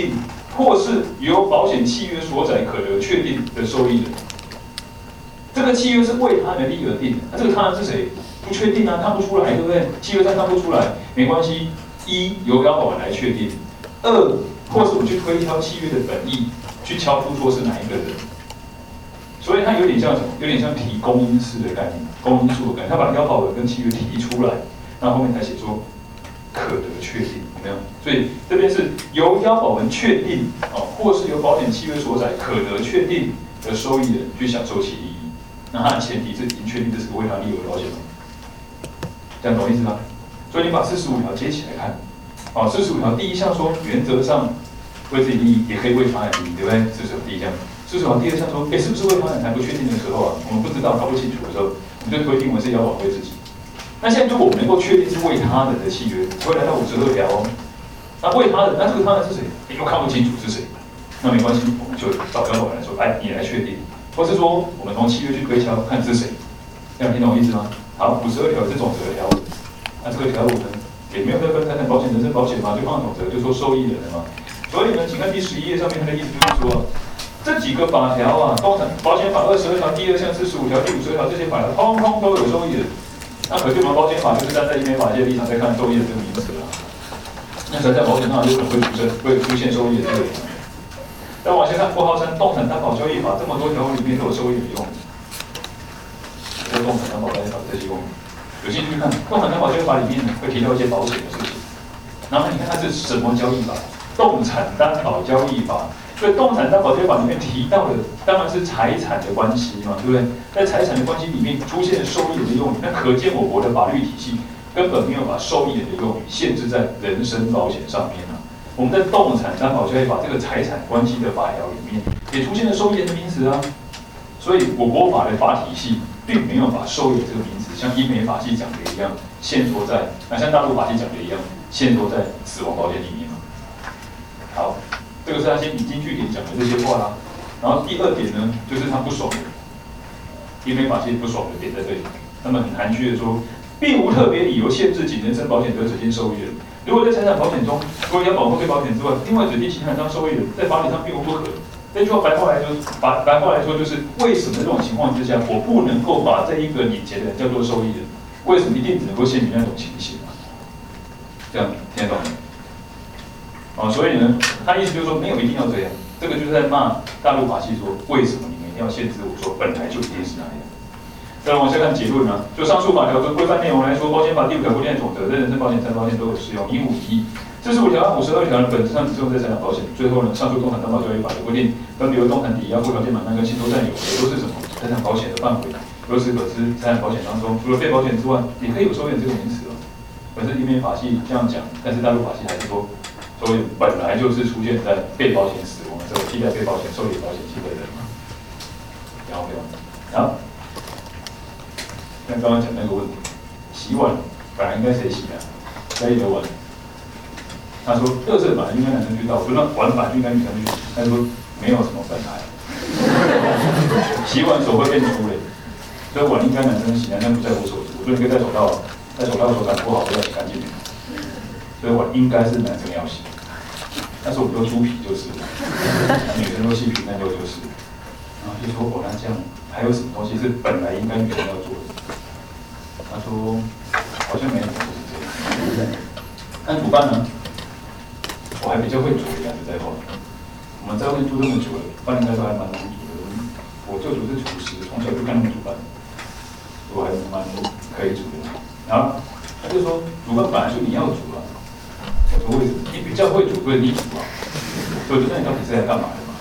或是由保险契约所载可得确定的受益人。这个契约是为他人利益而定的，那这个他人是谁？不确定啊，看不出来，对不对？契约上看不出来，没关系。一，由要保人来确定；二，或是我们去推敲契约的本意，去敲出说是哪一个人。所以它有点像什么？有点像提公因式的概念，公因数的概念。他把要保人跟契约提出来，然后后面才写说可得确定，有没有？所以这边是由要保人确定哦，或是由保险契约所载可得确定的受益人去享受其利益。那它的前提是已经确定这是个为他利益而保险吗？这样懂意思吗？所以你把45条接起来看，哦，45条第一项说原则上为自己利益，也可以为他人利益，对不对？这是第一项。45条第二项说，是不是为他人还不确定的时候啊，我们不知道搞不清楚的时候，我们就推定为是要保卫自己。那现在如果我们能够确定是为他人的契约，会来到52条哦。那为他人，那这个他人是谁？又看不清楚是谁，那没关系，我们就找要保人来说，你来确定，或是说我们从契约去推敲，看是谁。这样听懂我意思吗？好，52条是总则条文，那这个条文呢也没有再分财产保险、人身保险嘛，就放总则，就说受益人了嘛。所以呢，请看第11页上面它的意思就是说，这几个法条啊，动产保险法22条第2项45条第52条这些法条，通通都有受益人。那可是我们保险法就是站在英美法界的立场在看受益人这个名词啊。那财产保险当然就可能会出现受益人这个。再往下看括号3动产担保交易法这么多条文里面都有受益人用。这动产担保交易法这些用，有兴趣看动产担保交易法里面会提到一些保险的事情。然后你看它是什么交易法？动产担保交易法。所以动产担保交易法里面提到的当然是财产的关系嘛，对不对？在财产的关系里面出现受益人的用语，那可见我国的法律体系根本没有把受益人的用语限制在人身保险上面啊。我们在动产担保交易法这个财产关系的法条里面，也出现了受益人的名词啊。所以我国法的法体系并没有把受益人这个名词像英美法系讲的一样限缩在，像大陆法系讲的一样限缩在死亡保险里面嘛。好。这个是他先引经据典讲的这些话啦，然后第二点呢，就是他不爽的，英美法系不爽的点在这里，他们很含蓄的说，并无特别理由限制仅人身保险得指定受益人。如果在财产保险中，除了要保或被保险之外，另外指定其他人当受益人，在法理上并无不可。这句话白话来说就是，为什么这种情况之下，我不能够把这一个领钱的人叫做受益人？为什么一定只能够限于那种情形啊？这样听得懂吗？所以呢，他意思就是说没有一定要这样，这个就是在骂大陆法系说，为什么你们一定要限制我说本来就一定是那样。再往下看结论呢，就上述法条的规范内容来说，保险法第5条规定的总则，在人身保险、财产保险都有适用。151、45条和52条本质上只适用在财产保险。最后呢，上述动产担保交易法的规定，分别由动产抵押、附条件买卖跟信托占有，也都是什么财产保险的范围。由此可知，财产保险当中，除了被保险之外，也可以有受益人这个名词了。本身英美法系这样讲，但是大陆法系还是说。所以本来就是出现在被保险死亡之后，替代被保险受理保险机会的人嘛，了解吗？好，像刚刚讲那个问题，洗碗本来应该谁洗啊？家里的碗，他说垃圾本来应该男生去倒，说那碗本来就应该女生去洗，他说没有什么本来，洗碗手会变粗嘞，所以碗应该男生洗，男生不在乎手，我说你可以戴手套，戴手套手感不好，不要洗干净。所以碗应该是男生要洗，但是我们都猪皮就是了，女生都细皮嫩肉就是，然后就说那这样还有什么东西是本来应该女生要做的？他说好像没什么就是这样。那煮饭呢？我还比较会煮的样子在后面。我们在外面住这么久了，饭应该都还蛮能煮的。我舅舅是厨师，从小就看他们煮饭，我还蛮可以煮的。然后他就说煮饭本来就你要煮啊。我说为什么？你比较会煮，不是你煮啊？所以我就说你到底是来干嘛的嘛？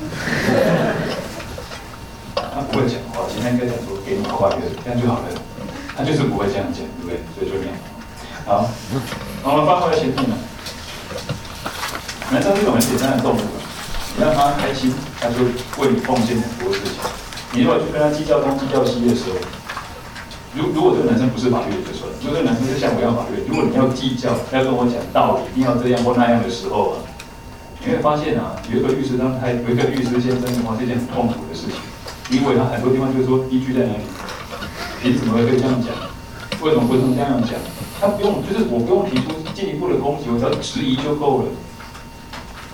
他不会讲话，其实他应该讲说给你快乐，这样就好了。他就是不会这样讲，对不对？所以就那样。好，我们翻回来前面呢。男生是一种很简单的动物，你让他开心，他就为你奉献很多事情。你如果去跟他计较东计较西的时候，如果这个男生不是法律人就算了，如果这个男生是像我一样法律人，如果你要计较，要跟我讲道理，一定要这样或那样的时候啊，你会发现啊，有一个律师先生的话是一件很痛苦的事情，因为他很多地方就是说依据在哪里，凭什么可以这样讲？为什么不能这样讲？他不用，就是我不用提出进一步的攻击，我只要质疑就够了。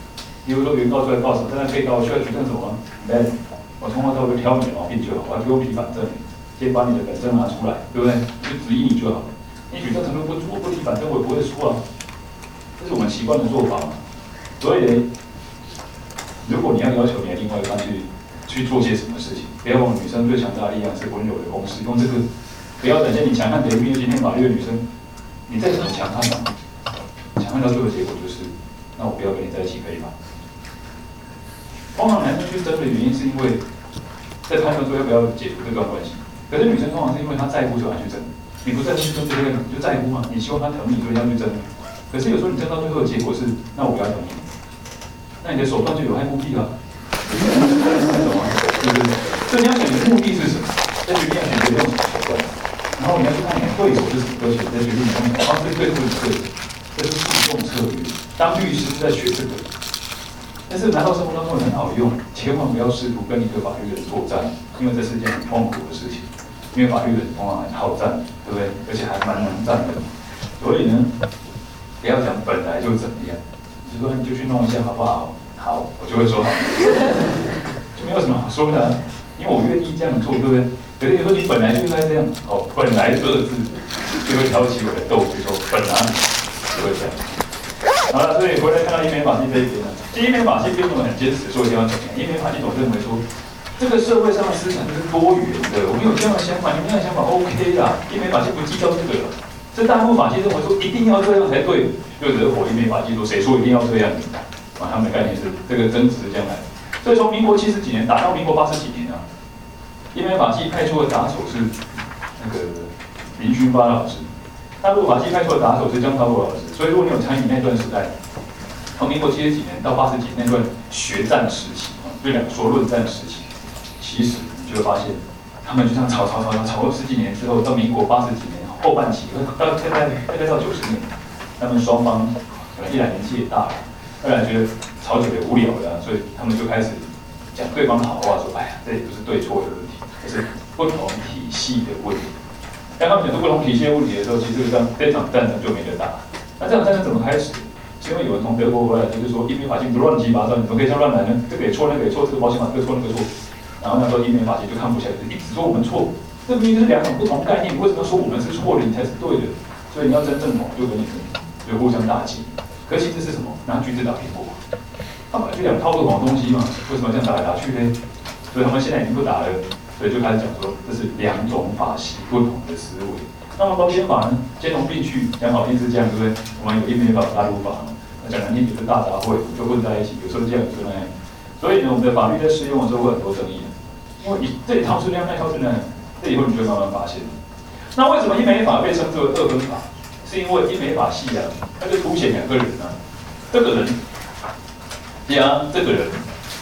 比如说原告出来报什么，但是被告需要举证什么？来，我从头到尾挑你的毛病就好，我要给我提反证，先把你的本证拿出来，对不对？就质疑你就好。你举证成分不足，我不提反证我也不会输啊。这是我们习惯的做法嘛。所以呢，如果你要求你的另外一半去做些什么事情，不要忘了女生最强大的力量是温柔的攻势，用这个不要展现你强悍的一面。今天法律的女生，你再怎么强悍嘛，强悍到最后结果就是，那我不要跟你在一起可以吗？通常男生去争的原因是因为在判断说要不要解除这段关系，可是女生通常是因为她在乎所以她去争，你不在乎去争这个，你就在乎嘛，你希望他疼你，所以要去争。可是有时候你争到最后的结果是，那我不要疼你，那你的手段就有害目的了。懂吗？对不对？所以你要想你的目的是什么，再决定要选择用什么手段，然后你要去看你的对手是什么对手，再决定你用什么方式对付你对手。这是诉讼策略。当律师在学这个，但是拿到生活当中很好用，千万不要试图跟一个法律人作战，因为这是件很痛苦的事情。因为法律人通常很好战，对不对？而且还蛮能战的。所以呢，不要讲本来就怎么样，就说你就去弄一下好不好？好，我就会说好，就没有什么好说的、啊，因为我愿意这样做，对不对？可是你说你本来就应该这样，哦，本来这个字就会挑起我的斗志，说本来就会这样。好了，所以回来看到英美法系这一边呢，英美法系并不很坚持说一定要怎么样，英美法系总认为说，这个社会上的思想是多元的，我们有这样的想法，你们那样的想法 OK 啦，英美法系不计较这个了。这大陆法系认为说一定要这样才对，就惹火英美法系说谁说一定要这样？啊，他们的概念是这个争执是这样来的。所以从民国70几年打到民国80几年啊，英美法系派出的打手是那个林勋发老师，大陆法系派出的打手是江涛国老师。所以如果你有参与那段时代，从民国70几年到80几年那段学战时期啊，就两说论战时期，其实你就会发现，他们就这样吵了10几年之后，到民国80几年后半期，大概到90年，他们双方可能一来年纪也大了。二来觉得吵久也无聊了、啊，所以他们就开始讲对方的好话，说：“哎呀，这也不是对错的问题，这是不同体系的问题。”当他们讲出不同体系的问题的时候，其实这场战争就没得打。那这场战争怎么开始？是因为有人从德国回来，就是说英美法系不乱七八糟，你怎么可以这样乱来呢？这个也错，那个也错，这个保险法这个错，那个错。然后那时候英美法系就看不下去，一直说我们错，这明明就是两种不同概念，你为什么说我们是错的，你才是对的？所以你要真正统，就跟你们就互相打击。可其实是什么？拿橘子打苹果，他本来就两套不同的东西嘛，为什么这样打来打去呢？所以他们现在已经不打了，所以就开始讲说这是两种法系不同的思维。那么保险法呢，兼容并蓄，讲好听是这样，对不对？我们有英美法、大陆法，那讲难听就是大杂烩，就混在一起，有时候这样，有时候那样。所以呢，我们的法律在适用的时候会很多争议的，因为你这一套是那样，那一套是那样，这以后你就会慢慢发现。那为什么英美法被称之为二分法？是因为英美法系啊，它就凸显两个人啊，这个人加这个人，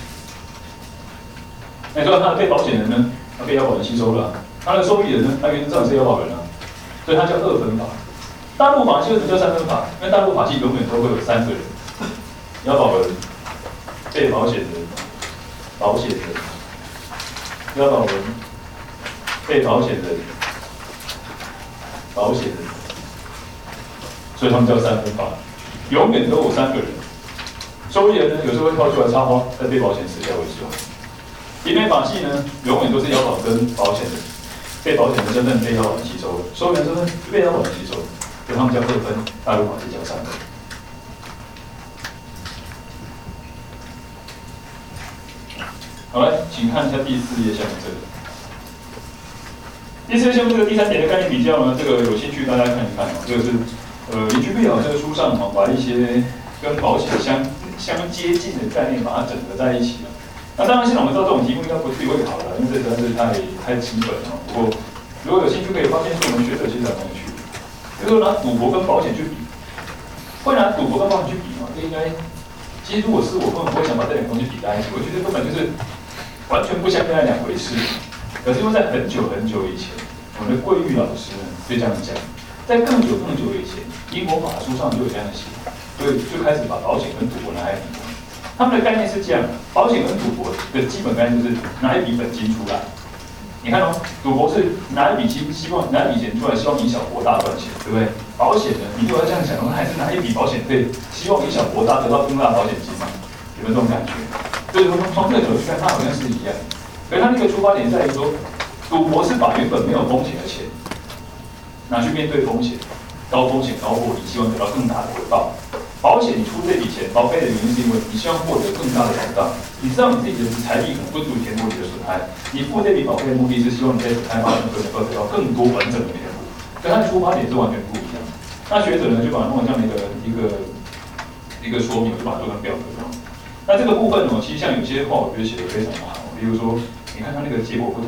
那你说他的被保险人呢，他被要保人吸收了、啊，他的受益人呢，他原则上是要保人啊，所以它叫二分法。大陆法系为什么叫三分法？因为大陆法系永远都会有三个人，要保人、被保险人、保险人、要保人、被保险人、保险人。所以他们叫三分法，永远都有三个人。受益人呢，有时候会跳出来插花，在被保险死掉为止。英美法系呢，永远都是要保跟保险人，被保险人身份被要保人吸收了，受益人身份被要保人吸收，所以他们叫二分，大陆法系叫三分。好来，请看一下第4页下面这个。第4页下面这个第3点的概念比较呢，这个有兴趣大家看一看哦，这个是。林居碧老师的书上把一些跟保险相接近的概念把它整合在一起了。那当然，现在我们知道这种题目应该不是会考了，因为这实在是太基本了。不过，如果有兴趣，可以发现是我们学者其实很有趣。比如说拿赌博跟保险去比，会拿赌博跟保险去比吗？这应该，其实如果是我，根本不会想把这两个东西比在一起。我觉得根本就是完全不相干的两回事。可是因为在很久很久以前，我们的桂玉老师呢就这样讲。在更久以前，英国法书上就有这样的写，所以就开始把保险跟赌博拿来比。他们的概念是这样的：保险跟赌博的基本概念就是拿一笔本金出来。你看哦，赌博是拿一笔钱出来，希望以小博大赚钱，对不对？保险呢，你如果要这样想的话，还是拿一笔保险费，希望以小博大得到更大的保险金嘛。 有没有这种感觉？就是从这个角度去看，它好像是一样，可是它那个出发点在于说，赌博是把原本没有风险的钱拿去面对风险，高风险高获利，希望得到更大的回报。保险你出这笔钱，保费的原因是因为你希望获得更大的保障，你知道你自己的财力可能不足以填补你的损害，你付这笔保费的目的是希望你在损害发生的时候能够得到更多完整的填补，所以它的出发点是完全不一样。那学者呢就把它弄成这样的一个说明，就把它做成表格。那这个部分呢，其实像有些话我觉得写得非常的好，比如说你看它那个结果不同。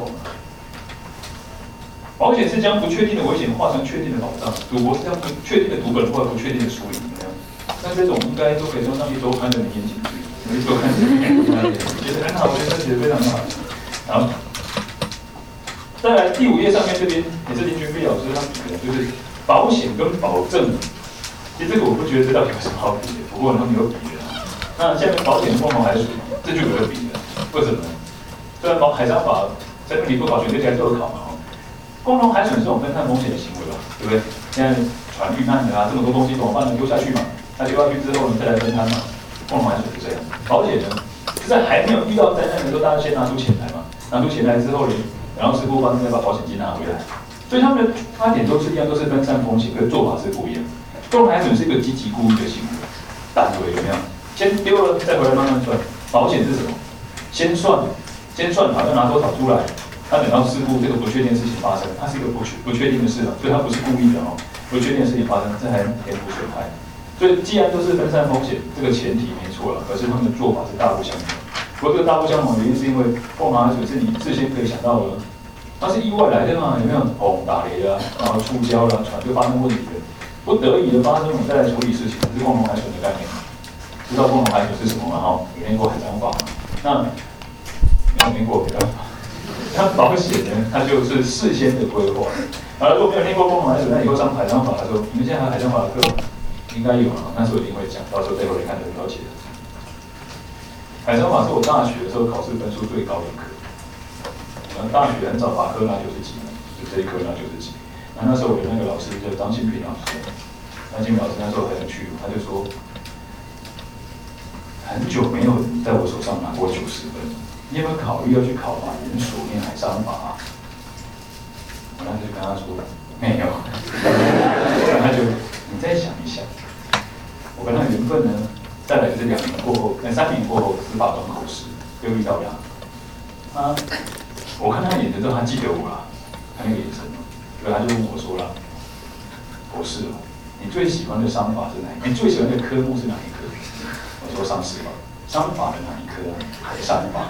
保险是将不确定的危险化成确定的保障，赌博是将不确定的赌本化不确定的输赢。那这种应该都可以用上一周刊的名言警句，一周刊其实很好，我觉得写得非常好。好，再来第5页上面这边也是林群飞老师他比的，就是保险跟保证。其实这个我不觉得这到底有什么好比的，不过他们有比的。那下面保险共同海水，这就有比的。为什么呢？虽然海商法在理工考学这些都有考嘛。共同海损是种分散风险的行为吧，对不对？现在船遇难了啊，这么多东西怎么办呢？丢下去嘛，那丢下去之后呢，再来分摊嘛。共同海损是这样，保险呢是在还没有遇到灾难的时候，大家先拿出钱来嘛，拿出钱来之后呢，然后事故发生再把保险金拿回来，所以他们的发点都是一样，都是分散风险，可是做法是不一样。共同海损是一个积极故意的行为，单位有没有？先丢了再回来慢慢算。保险是什么？先算好要拿多少出来。那等到事故这个不确定的事情发生，它是一个不确定的事啊，所以它不是故意的哦。不确定的事情发生，这还填补损害。所以既然都是分散风险，这个前提没错了，可是他们的做法是大不相同。不过这个大不相同的原因是因为共同海损是你事先可以想到的，它是意外来的嘛，有没有？打雷啊，然后触礁了，船就发生问题了，不得已的发生，我们再来处理事情，是共同海损的概念。知道共同海损是什么吗？哈，有念过海商法吗？那没有念过没办法。它保险呢，它就是事先的规划。好了，如果没有念过共同海损，那以后上海商法的时候，你们现在还有海商法的课应该有啊，那时候一定会讲，到时候再回来看就了解了。海商法是我大学的时候考试分数最高的一科。我们大学很早把科拿90几，就这一科拿90几。那时候我的那个老师叫张新平老师，张新平老师那时候很有趣，他就说，很久没有人在我手上拿过90分。你有没有考虑要去考法研所念海商法？我当时就跟他说没有，然后他就你再想一想，我跟他缘分呢，再来就是2年过后，3年过后司法转口试又遇到他，我看他眼神之后，他记得我了，他那个眼神，所以他就问我说了，博士，你最喜欢的商法是哪一？你最喜欢的科目是哪一科？我说商事法。商法的哪一科啊？海商法。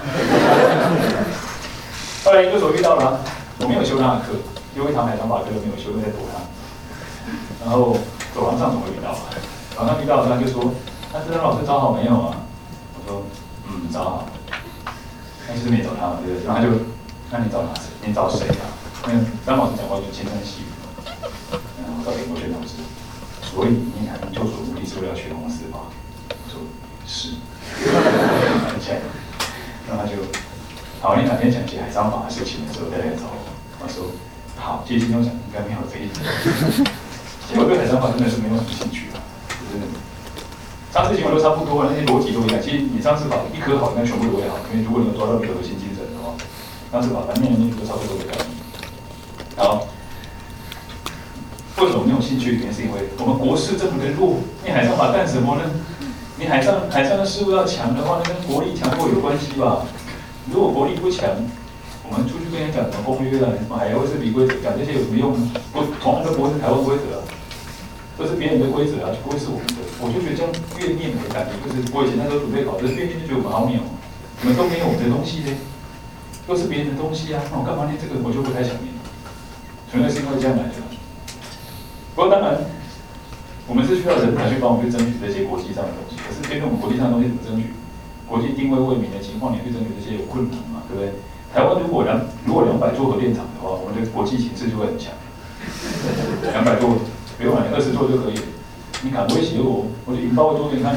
后来研究所遇到了，我没有修他的课，因为一堂海商法课都没有修，因为在躲他。然后走廊上总会遇到，走廊上遇到他就说：“那这张老师找好没有啊？”我说：“找好。”但其实没找他嘛，对不对？然后他就：“那你找哪谁？你找谁啊？”张老师讲话就轻声细语。然后告给国轩老师，所以你看研究所目的是为了学公司法。我说是。然后他就，好，你哪天讲起海商法的事情的时候再来找我。他说好，其实心中想应该没有这一点。其实我对海商法真的是没有什么兴趣啊，就是商事行为都差不多，那些逻辑都一样。其实你商事法一科好，应该全部都会好，因为如果你有抓到你的核心精神的话，商事法反面都差不多的概念。好，为什么没有兴趣？原因是因为我们国事这么的弱，你海商法干什么呢？你海上的事物要强的话，那跟国力强弱有关系吧？如果国力不强，我们出去跟人讲什么公约啊，什么海洋卫生比规则，讲这些有什么用呢？同样都不会是台湾规则啊，都是别人的规则啊，就不会是我们的。我就觉得这样越念的感觉，就是我以前那时候准备考，就是越念就觉得我们好鸟，你们都没有我们的东西呢，都是别人的东西啊，那我干嘛念这个？我就不太想念，纯粹是因为这样来的。不过当然。我们是需要人才去帮我们去争取这些国际上的东西，可是对于我们国际上的东西怎么争取？国际定位未明的情况，你去争取这些有困难嘛，对不对？台湾如果200座核电厂的话，我们的国际形势就会很强。200座，不用了，20座就可以了。你敢威胁我，我就引爆桌给你看。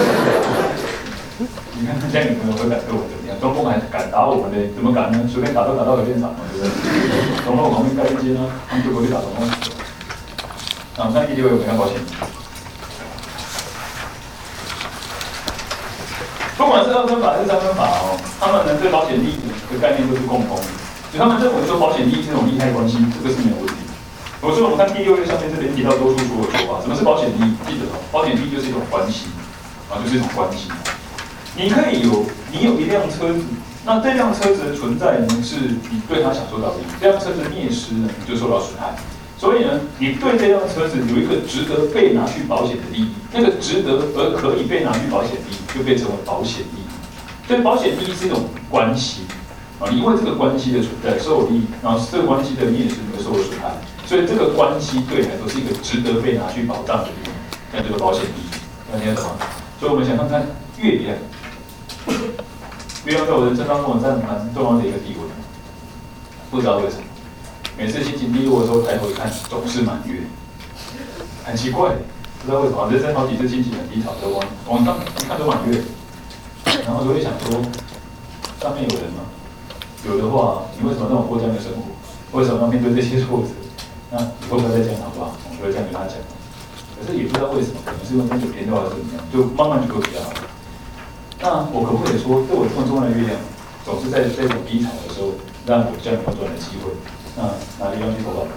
你看这样有没有会敢对我怎么样？中共还敢打我们的，怎么敢呢？随便打都打到核电厂嘛，对不对？总统旁边盖一间啊，他们就过去打总统。上第6位我们要保险。 不管是2分法还是3分法哦，他们呢对保险利益的概念都是共通的，所以他们认为说保险利益这种利害关系，这个是没有问题的。所以我们看第6页上面这边提到多数所有说法，什么是保险利益？记得哦，保险利益就是一种关系啊，就是一种关系。你可以你有一辆车子，那这辆车子的存在呢，是你对它享受到利益，这辆车子灭失呢，你就受到损害。所以呢，你对这辆车子有一个值得被拿去保险的利益，那个值得而可以被拿去保险的利益，就被称为保险利益。所以保险利益是一种关系啊，你因为这个关系的存在受有利益，然后这个关系的灭失，你会受到损害。所以这个关系对你来说是一个值得被拿去保障的利益，像这个保险利益，大家听得懂吗？所以我们想看看月亮，月亮在我人生当中占蛮重要的一个地位，不知道为什么。每次心情低落的时候，抬头一看，总是满月，很奇怪，不知道为什么。人生好几次心情很低潮，都往上一看都满月，然后就会想说，上面有人吗？有的话，你为什么让我过这样的生活？为什么要面对这些挫折？那以后不要再这样好不好？我就会这样跟他讲。可是也不知道为什么，可能是因为那9天都要怎么样，就慢慢就会比较好。那我可不可以说，对我这么重要的月亮，总是在这种低潮的时候，让我这样扭转的机会？那哪里要去投保？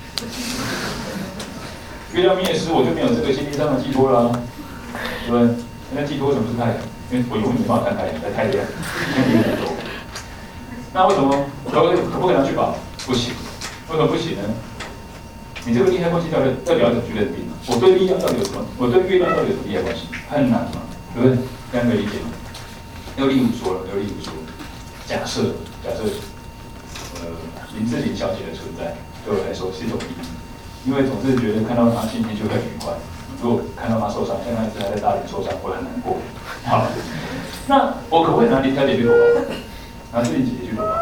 月亮灭失，我就没有这个心灵上的寄托啦，对不对？那寄托什么是太阳？因为我永远没办法看太阳，太亮，跟月亮走。那为什么可不可以拿去保？不行，为什么不行呢？你这个利害关系到底要怎么去认定呢？我对力量到底有什么？我对月亮到底有什么利害关系？很难嘛，对不对？这样可以理解吗？有例如说，假设林志玲小姐的存在，对我来说是一种意义，因为总是觉得看到她心情就会愉快。如果看到她受伤，像那一次还在大连受伤，我很难过。好，那我可不可以拿林小姐去投保？拿志玲姐姐去投保？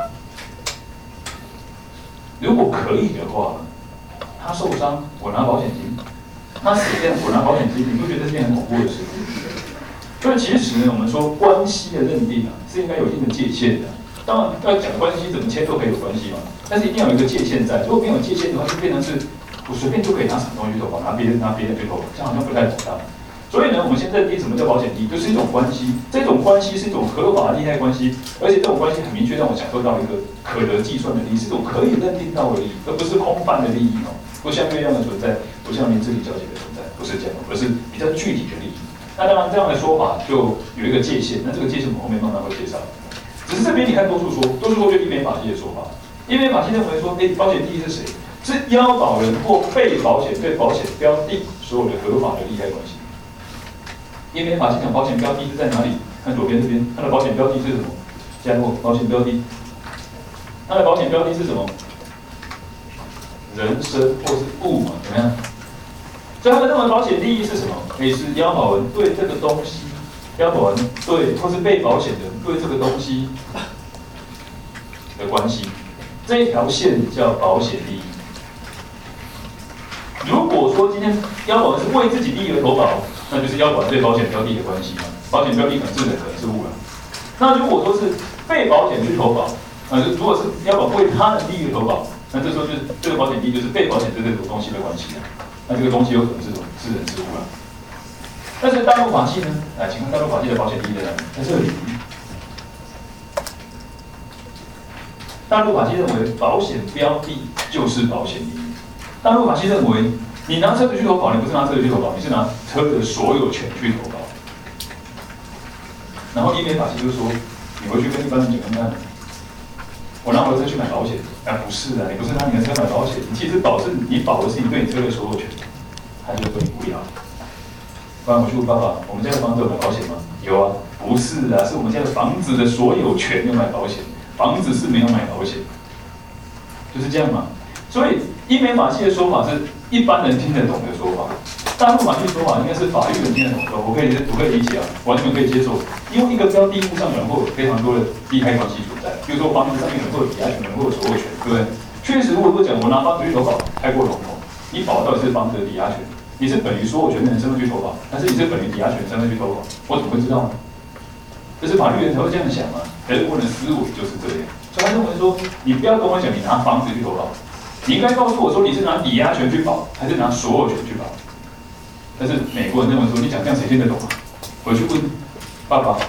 如果可以的话，她受伤我拿保险金，她死掉我拿保险金，你不觉得是件很恐怖的事？所以其实呢，我们说关系的认定啊，是应该有一定的界限的。当然，要讲关系怎么签都可以有关系嘛，但是一定要有一个界限在。如果没有界限的话，就变成是我随便就可以拿什么东西去投保，拿别人去投保，这样好像不太妥当。所以呢，我们先认定什么叫保险利益，就是一种关系，这种关系是一种合法的利害关系，而且这种关系很明确让我享受到一个可得计算的利益，是一种可以认定到的利益，而不是空泛的利益哦，不像月亮的存在，不像林志玲小姐的存在，不是这样，而是比较具体的利益。那当然，这样的说法就有一个界限，那这个界限我们后面慢慢会介绍。只是这边你看多数说就一边法系的说法，一边法系认为说，保险利益是谁？是要保人或被保险对保险标的所有的合法的利害关系。一边法系讲保险标的是在哪里？看左边这边，它的保险标的是什么？加入保险标的，它的保险标的是什么？人身或是物嘛，怎么样？所以他们认为保险利益是什么？是要保人对这个东西，要保人对或是被保险人对这个东西的关系，这一条线叫保险利益。如果说今天要保人是为自己利益而投保，那就是要保人对保险标的的关系嘛。保险标的可能是人，可能是物了。那如果说是被保险去投保，如果是要保为他人利益而投保，那这时候就是这个保险利益就是被保险对这个东西的关系了。那这个东西有可能是什么？是人是物了。但是大陆法系呢？请看大陆法系的保险利益在哪里？在这里。大陆法系认为保险标的就是保险利益。大陆法系认为，你拿车子去投保，你不是拿车子去投保，你是拿车子的所有权去投保。然后一边法系就是说，你回去跟一般人讲看看，我拿我的车去买保险，不是啊，你不是拿你的车买保险，你其实你保的是你对你车的所有权，他就说你不要。不然我去问爸爸，我们家的房子有买保险吗？有啊，不是啊，是我们家的房子的所有权要买保险，房子是没有买保险，就是这样嘛。所以英美法系的说法是一般人听得懂的说法，大陆法系的说法应该是法律人听得懂的，我可以理解啊，完全可以接受。因为一个标的物上可能会有非常多的利害关系存在，比如说房子上面可能会有抵押权，可能会有所有权，对不对？确实，如果讲我拿房子去投保，太过笼统，你保到底是房子的抵押权？你是本于所有权人身份去投保，还是你是本于抵押权身份去投保？我怎么会知道呢？这是法律人才会这样想嘛？人文的思维就是这样，所以他认为说，你不要跟我讲你拿房子去投保，你应该告诉我说你是拿抵押权去保，还是拿所有权去保？但是美国人认为说，你讲这样谁听得懂啊？回去问爸爸，我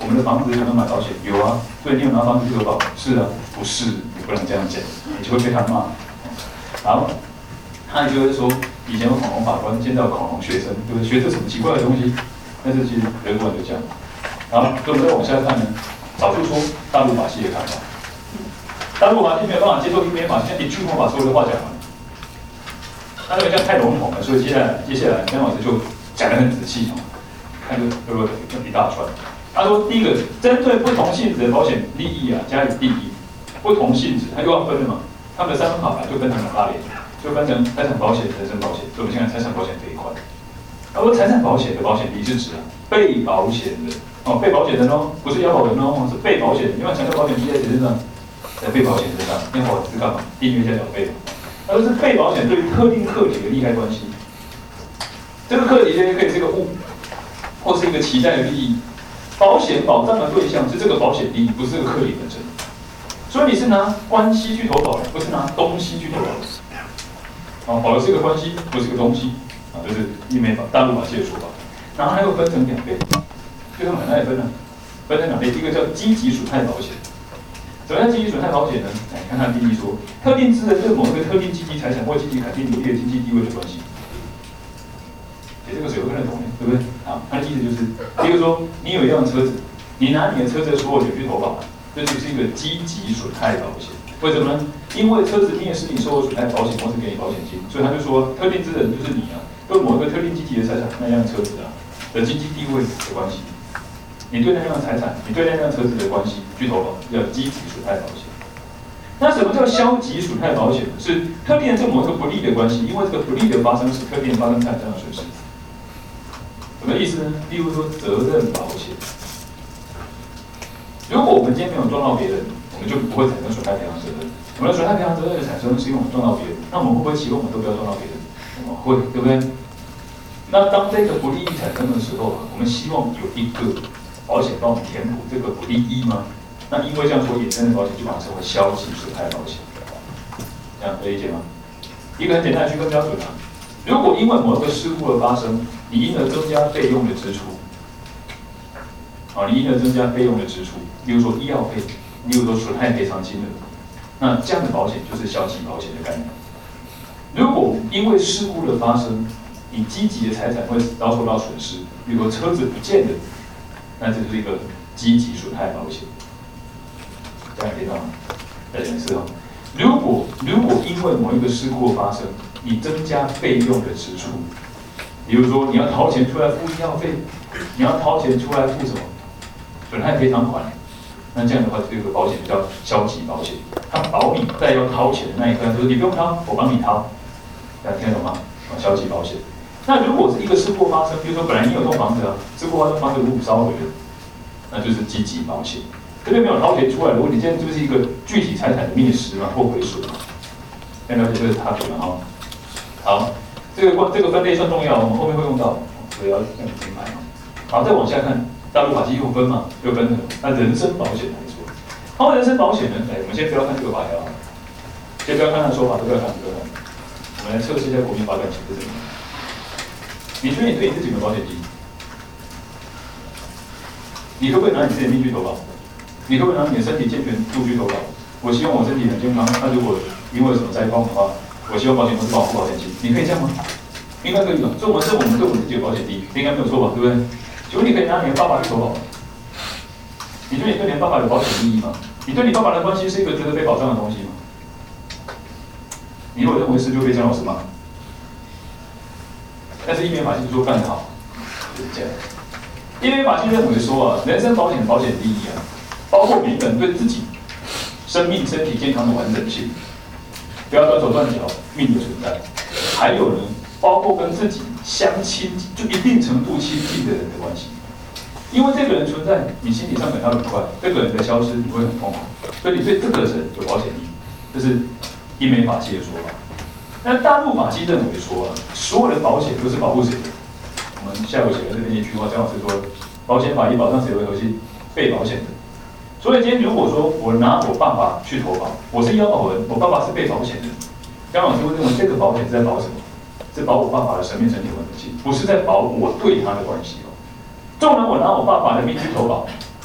我们的房子有没有买保险？有啊。对，你有拿房子去投保？是啊。不是，你不能这样讲，你就会被他骂。好，他就会说，以前有恐龙法官，现在有恐龙学生，对不对？学这什么奇怪的东西？但是其实人文就这样。然后，所以我们再往下看呢，早就说大陆法系的看法。大陆法系没有办法接受英美法系，一句话把所有的话讲完。那这个这样太笼统了，所以接下来姜老师就讲得很仔细哦，看这对不对？一大串。他说，第一个，针对不同性质的保险利益啊，加以定义。不同性质，它又要分了嘛？他们的三分法就分成两大类，就分成财产保险、人身保险。所以我们现在财产保险这一块。他说，财产保险的保险利益是指被保险人哦，被保险人哦，不是要保人哦，是被保险人。因为强调保险利益在谁身上？在被保险身上。要保是干嘛？订阅加缴费嘛。他说是被保险对于特定客体的利害关系。这个客体呢，可以是个物，或是一个期待的利益。保险保障的对象是这个保险利益，不是这个客体本身。所以你是拿关系去投保的，不是拿东西去投保的。啊，保的是一个关系，不是个东西。啊，这是英美法、大陆法系的说法。然后它又分成两类，就从哪里分呢？分成两类，一个叫积极损害保险。什么叫积极损害保险呢？来看它的定义说，特定之人对某一个特定积极财产或积极肯定有利的经济地位的关系。这个谁会认同呢？对不对？好，它的意思就是，比如说你有一辆车子，你拿你的车子的所有权去投保。这就是一个积极损害保险，为什么呢？因为车子你也是你受损害保险公司给你保险金，所以他就说特定之人就是你啊，对某一个特定积极的财产那辆车子啊的经济地位的关系，你对那辆财产，你对那辆车子的关系去投保，叫积极损害保险。那什么叫消极损害保险呢？是特定的这某一个不利的关系，因为这个不利的发生使特定发生产生的损失。什么意思呢？例如说责任保险。如果我们今天没有撞到别人，我们就不会产生损害赔偿责任。我们的损害赔偿责任的产生是因为我们撞到别人，那我们会不会期望我们都不要撞到别人？我们会，对不对？那当这个不利益产生的时候，我们希望有一个保险帮我们填补这个不利益吗？那因为这样所衍生的保险就把它称为消极损害保险，这样可以理解吗？一个很简单的区分标准啊，如果因为某一个事故而发生，你因而增加费用的支出。你因而增加费用的支出，例如说医药费，例如说损害赔偿金额，那这样的保险就是消极保险的概念。如果因为事故的发生，你积极的财产会遭受到损失，比如说车子不见了，那这就是一个积极损害保险。这样可以吗？再讲一次哦。如果因为某一个事故发生，你增加费用的支出，比如说你要掏钱出来付医药费，你要掏钱出来付什么？损害赔偿款，那这样的话，这个保险叫消极保险，它保你在要掏钱的那一刻，就是你不用掏，我帮你掏，大家听得懂吗？消极保险。那如果是一个事故发生，比如说本来你有栋房子啊，事故发生，房子如果烧毁了，那就是积极保险。这边没有掏钱出来，如果你今天就是一个具体财产的灭失嘛或毁损嘛，要了解这个差别了哈。好，这个分类算重要，我们后面会用到，所以要用明白。好，再往下看。大陆法系又分嘛，又分成那人身保险来说，好，人身保险呢，我们先不要看这个法条，先不要看它的说法，都不要看，我们来测试一下国民法感情是怎么样。你觉得你对你自己有没有保险金？你可不可以拿你自己的命去投保？你可不可以拿你的身体健全度去投保？我希望我身体很健康，那如果因为什么灾荒的话，我希望保险公司帮我付保险金，你可以这样吗？应该可以吧？所以我们对我们自己有保险金，应该没有错吧？对不对？请问你可以拿你的爸爸去投保吗？你觉得你对你的爸爸有保险意义吗？你对你爸爸的关系是一个值得被保障的东西吗？你如果认为是，就被姜老师骂。但是英美法系说干得好，就是这样。英美法系认为说啊，人身保险的保险利益啊，包括每个人对自己生命、身体健康的完整性，不要断手断脚，命的存在。还有呢，包括跟自己相亲，就一定程度亲近的人的关系。因为这个人存在，你心理上感到愉快；这个人的消失，你会很痛苦。所以你对这个人有保险利益，这是英美法系的说法。那大陆法系认为说啊，所有的保险都是保护谁的？我们下午写的这边一句话，姜老师说，保险法以保障谁为核心？被保险人。所以今天如果说我拿我爸爸去投保，我是要保人，我爸爸是被保险人，姜老师会认为这个保险是在保什么？是保我爸爸的生命、身体稳定性，不是在保我对他的关系哦。纵然我拿我爸爸的命去投保，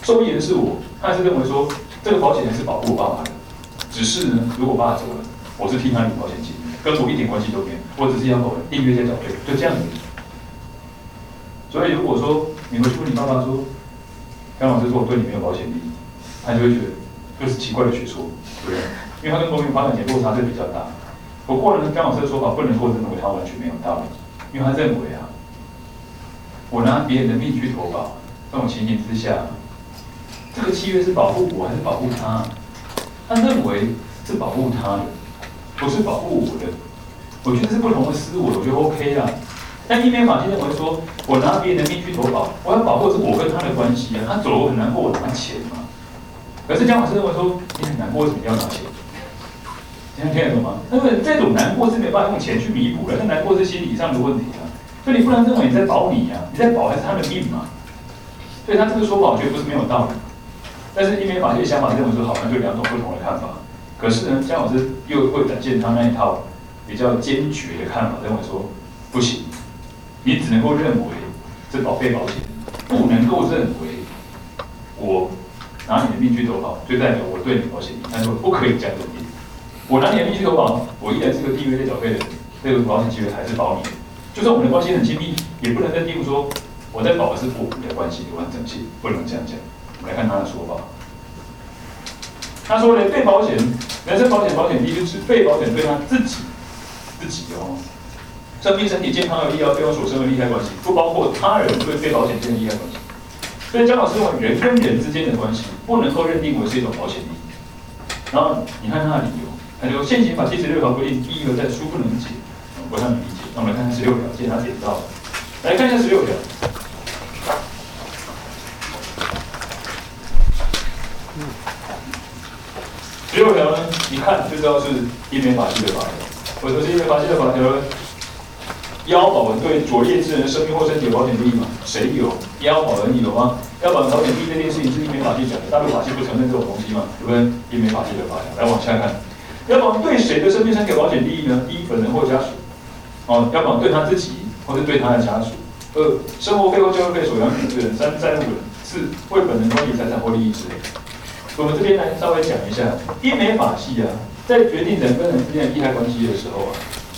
受益人是我，他还是认为说这个保险人是保护我爸爸的，只是呢，如果爸爸走了，我是替他领保险金，跟我一点关系都没有，我只是要我订阅些缴费，就这样子。所以如果说你回去问你爸爸说，刚老师说我对你没有保险利益，他就会觉得这是奇怪的学说，对不对？因为他跟国民保险险落差是比较大。不过呢，刚老师的说法不能够认为他完全没有道理，因为他认为啊，我拿别人的命去投保，这种情形之下，这个契约是保护我还是保护他？他认为是保护他的，不是保护我的。我觉得是不同的思维，我觉得 OK 啦。但一边法庭认为说，我拿别人的命去投保，我要保护的是我跟他的关系啊。他走了我很难过，我拿钱嘛。可是江老师认为说，你很难过，为什么要拿钱？这样听得懂吗？因为这种难过是没有办法用钱去弥补的，那难过是心理上的问题啊。所以你不能认为你在保你啊，你在保还是他的命嘛。所以他这个说法，我觉得不是没有道理。但是一边法律想法认为说，好像就两种不同的看法。可是呢，江老师又会展现他那一套比较坚决的看法，认为说不行，你只能够认为这被保险，不能够认为我拿你的命去投保，就代表我对你保险利益。他说不可以这样认定。我拿你的命去投保，我依然是个缔约类缴费的人，这个保险契约还是保你的。就算我们的关系很亲密，也不能认定说我在保的是我们的关系的完整性，不能这样讲。我们来看他的说法。他说呢，被保险人身保险保险利是指被保险对他自己哦，生命、身体健康和医疗费用所生的利害关系，不包括他人对被保险间的利害关系。所以江老师认为人跟人之间的关系不能够认定为是一种保险利益。然后你看他的理由，他说现行法第16条规定，第一个在书不能解，不太能理解。那我们来看看16条，既然他点到了，来看一下16条。16条呢，一看就知道是一边法系的法条。为什么是一边法系的法条呢？要保人对拙劣之人的生命或身体有保险利益吗？谁有？要保人你有吗？要保人保险利益这件事情是一边法系讲的，大陆法系不承认这种东西嘛，对不对？一边法系的法条，来往下看。要保人对谁的生命身体有保险利益呢？一、本人或家属。哦，要保人对他自己或是对他的家属。二、生活费或教育费所养育之人。三、债务人。四、为本人关系财产或利益之类。我们这边来稍微讲一下，英美法系啊，在决定人跟人之间的利害关系的时候啊，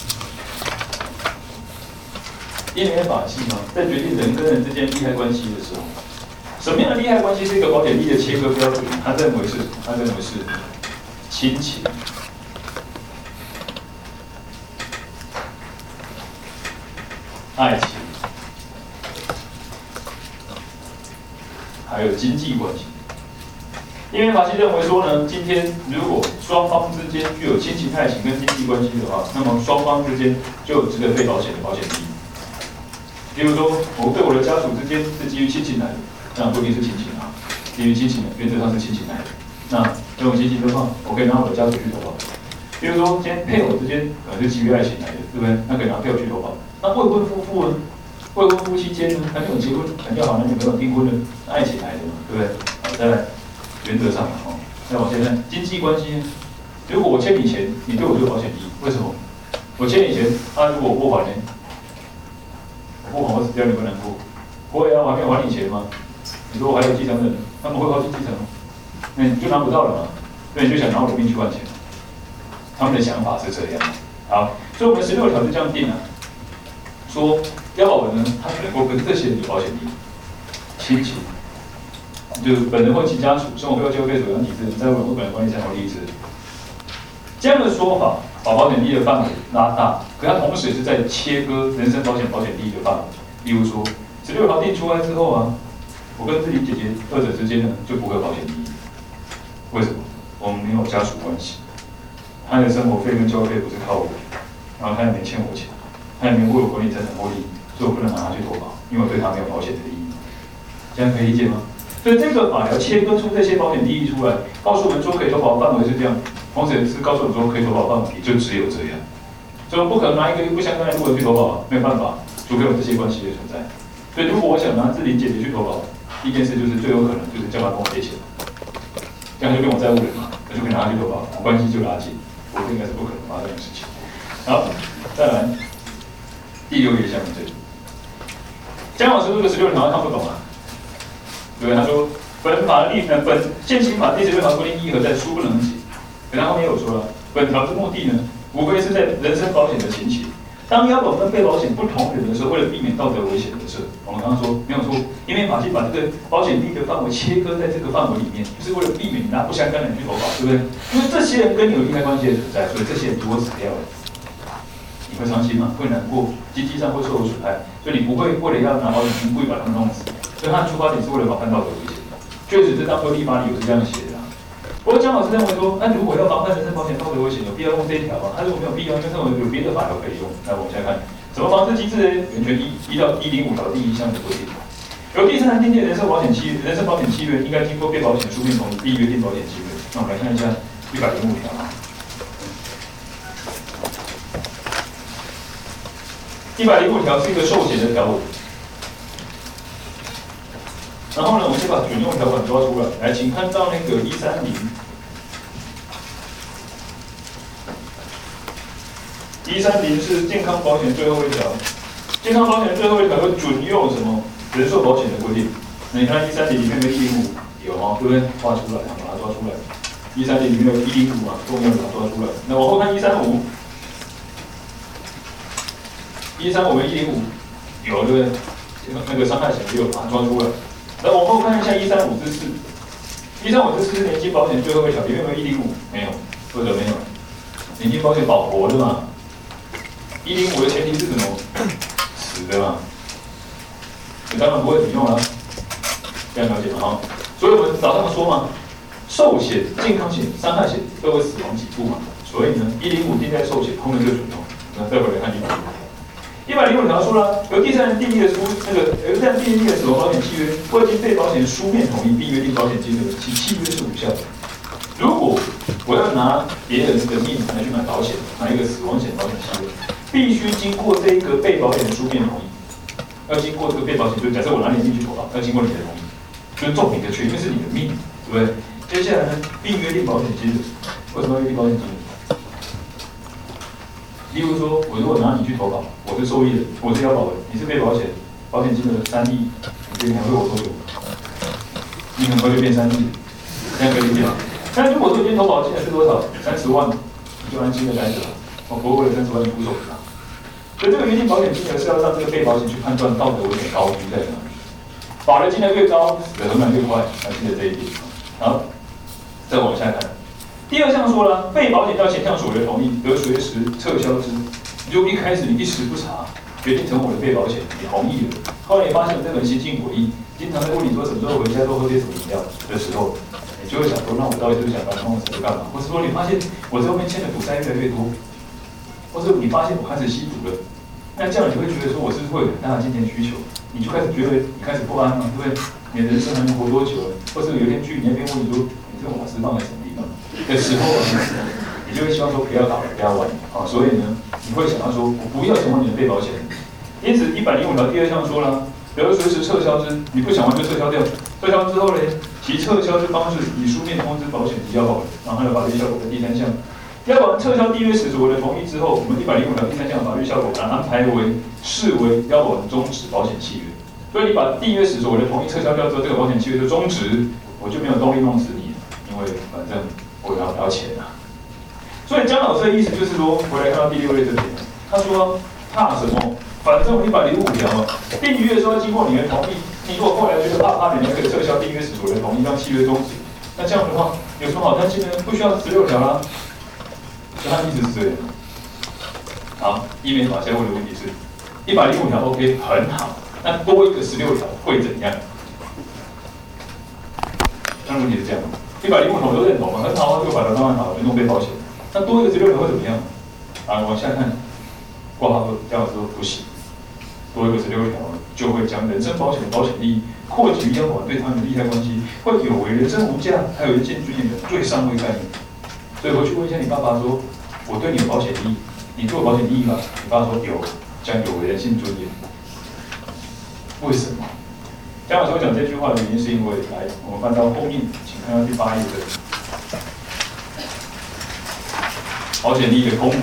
英美法系嘛，在决定人跟人之间利害关系的时候，什么样的利害关系是一个保险利益的切割标准？他认为是什么？他认为是亲情、爱情，还有经济关系。因为法系认为说呢，今天如果双方之间具有亲情、爱情跟经济关系的话，那么双方之间就有值得被保险的保险利益。比如说，我对我的家属之间是基于亲情来的，那不一定是亲情啊，基于亲情的原则上是亲情来的。那这种亲情的话，我可以拿我的家属去投保。比如说，今天配偶之间可能是基于爱情来的，对不对？那可以拿配偶去投保。那未婚夫妇呢？未婚夫妻间呢？还没有结婚，还没有好男女朋友订婚的，爱情来的嘛，对不对？好，再来。原则上哦，再往前看，经济关系，如果我欠你钱，你对我就有保险利益，为什么？我欠你钱，如果我不还呢？我不还我死掉，你不难过？不会啊，我还没有还你钱吗？你说我还有继承人，他们会抛弃继承，那你就拿不到了嘛？所以你就想拿我的命去换钱，他们的想法是这样。好，所以我们16条是这样定啊，说要保人呢，他只能够跟这些人有保险利益，亲情。就是本人或其家属，生活费或教育费所养体之人，债务人或本人关系财产利益之人。这样的说法，把保险利益的范围拉大，可它同时也是在切割人身保险利益的范围。例如说，16条定出来之后啊，我跟志玲姐姐二者之间呢就不会有保险利益。为什么？我们没有家属关系，他的生活费跟教育费不是靠我，然后他也没欠我钱，他也没为我管理财产或利益，所以我不能拿他去投保，因为我对他没有保险的利益。这样可以理解吗？所以这个法条切割出这些保险利益出来，告诉我们说可以投保的范围是这样，同时也是告诉我们说可以投保范围也就只有这样。所以我们不可能拿一个不相干的路人去投保啊，没有办法，除非有这些关系的存在。所以如果我想拿志玲姐姐去投保，第一件事就是最有可能就是叫她跟我借钱，这样就变我债务人嘛，那就可以拿她去投保，关系就拉近。我这应该是不可能发生的事情。好，再来第6页下面这里，江老师这个16条他看不懂啊。对，他说现行法第16条规定，一核在书不能解。然后后面有说了，本条之目的呢，无非是在人身保险的情形。当要保跟被保险不同人的时候，为了避免道德危险的时候，我们刚刚说没有错，因为法律把这个保险利益的范围切割在这个范围里面，就是为了避免你拿不相干的人去投保，对不对？因为这些人跟你有利害关系的存在，所以这些人如果死掉了，你会伤心吗？会难过，经济上会受到损害，所以你不会为了要拿保险金故意把他们弄死。所以他的出发点是为了防范道德危险。确实，这当初立法理由是这样写的。不过江老师认为说，那如果要防范人身保险道德危险，有必要用这一条吗？他如果没有必要，因为认为有别的法条可以用。那我们现在看怎么防治机制呢？原权依照105条第1项的规定，由第三人订定人身保险契约，应该经过被保险书面同意并约定保险契约。那我们来看一下105条。105条是一个寿险的条文。然后呢，我们先把准用条款抓出来。来，请看到那个130。130是健康保险最后一条。健康保险最后一条有准用什么人寿保险的规定？那你看130里面的105有吗？对不对？画出来，把它抓出来。130里面有105嘛，重要的把它抓出来。那往后看135。135跟105有对不对？那个伤害险也有，把它抓出来。来往后看一下135之4，135之4是年金保险最后一条，里面有没有105？没有，或者没有。年金保险保活的嘛，105的前提是什么？死的嘛，你当然不会引用了，这样了解吗？哈，所以我们早上说嘛，寿险、健康险、伤害险都有死亡给付嘛，所以呢，105定在寿险，后面就准用。那待会来看105条。105条说了，由第三人订立的由第三人订立的死亡保险契约，未经被保险书面同意并约定保险金额，其契约是无效的。如果我要拿别人的命来去买保险，买一个死亡险保险契约，必须经过这个被保险的书面同意，要经过这个被保险，就假设我拿你的命去投保，要经过你的同意，就是重你的权，因为是你的命，对不对？接下来呢，并约定保险金额，为什么要约定保险金额？例如说，我如果拿你去投保，我是受益人，我是要保人，你是被保险，保险金额3亿，你还为我多久？你很快就变3亿，这样可以理解吗？但如果说今天投保金额是多少，30万，你就安心的待着了，我不会为了30万出手的。所以这个约定保险金额是要让这个被保险去判断道德危险高低在哪里，保的金额越高，死的很慢越快，要记得这一点。好，再往下看。第2项说了，被保险要前向所为同意，得随时撤销之。如果一开始你一时不察，决定成为我的被保险，你同意了，后来你发现这个人心性诡异，经常在问你说什么时候回家，多喝些什么饮料的时候，你就会想说，那我到底是不是想把你弄死干嘛？或是说你发现我这后面欠的赌债越来越多，或是你发现我开始吸毒了，那这样你会觉得说我是会有很大的金钱需求，你就开始觉得你开始不安嘛，对不对？你的人生还能活多久了？或是有一天去你那边问你说，你这个瓦斯放在什么地方的时候，你就会希望说不要搞了，不要玩啊，所以呢，你会想要说我不要成为你的被保险人。因此105条第2项说了，得随时撤销之，你不想玩就撤销掉。撤销之后呢，其撤销之方式以书面通知保险及要保人，然后还有法律效果的第3项。要保人撤销缔约时所为的同意之后，我们105条第3项的法律效果，把它安排为视为要保人终止保险契约。所以你把缔约时所为的同意撤销掉之后，这个保险契约就终止，我就没有动力弄死你了，因为反正我要钱啊。所以江老师的意思就是说，回来看到第6类这边，他说怕什么？反正我105条嘛，订约的时候经过你的同意，你如果后来觉得怕你可以撤销订约时所为的同意，让契约终止，那这样的话有什么好担心的？不需要16条啦。所以他意思是这样。好，医美法下问的问题是，105条 OK 很好，那多一个16条会怎样？那问题是这样，105条我都认同嘛，很好啊，这个法条当然好，民众被保险。那多一个16条会怎么样？啊，往下看，挂号说，江老师说不行。多一个16条，就会将人身保险的保险利益扩及于要保人对他们的利害关系，会有违人身无价，还有人身尊严的最上位概念。所以回去问一下你爸爸说，我对你有保险利益，你对我保险利益吗？你爸说有，将有违人性尊严。为什么？江老师会讲这句话的原因是因为，来，我们翻到后面，请看到第8页的保险利益的功能。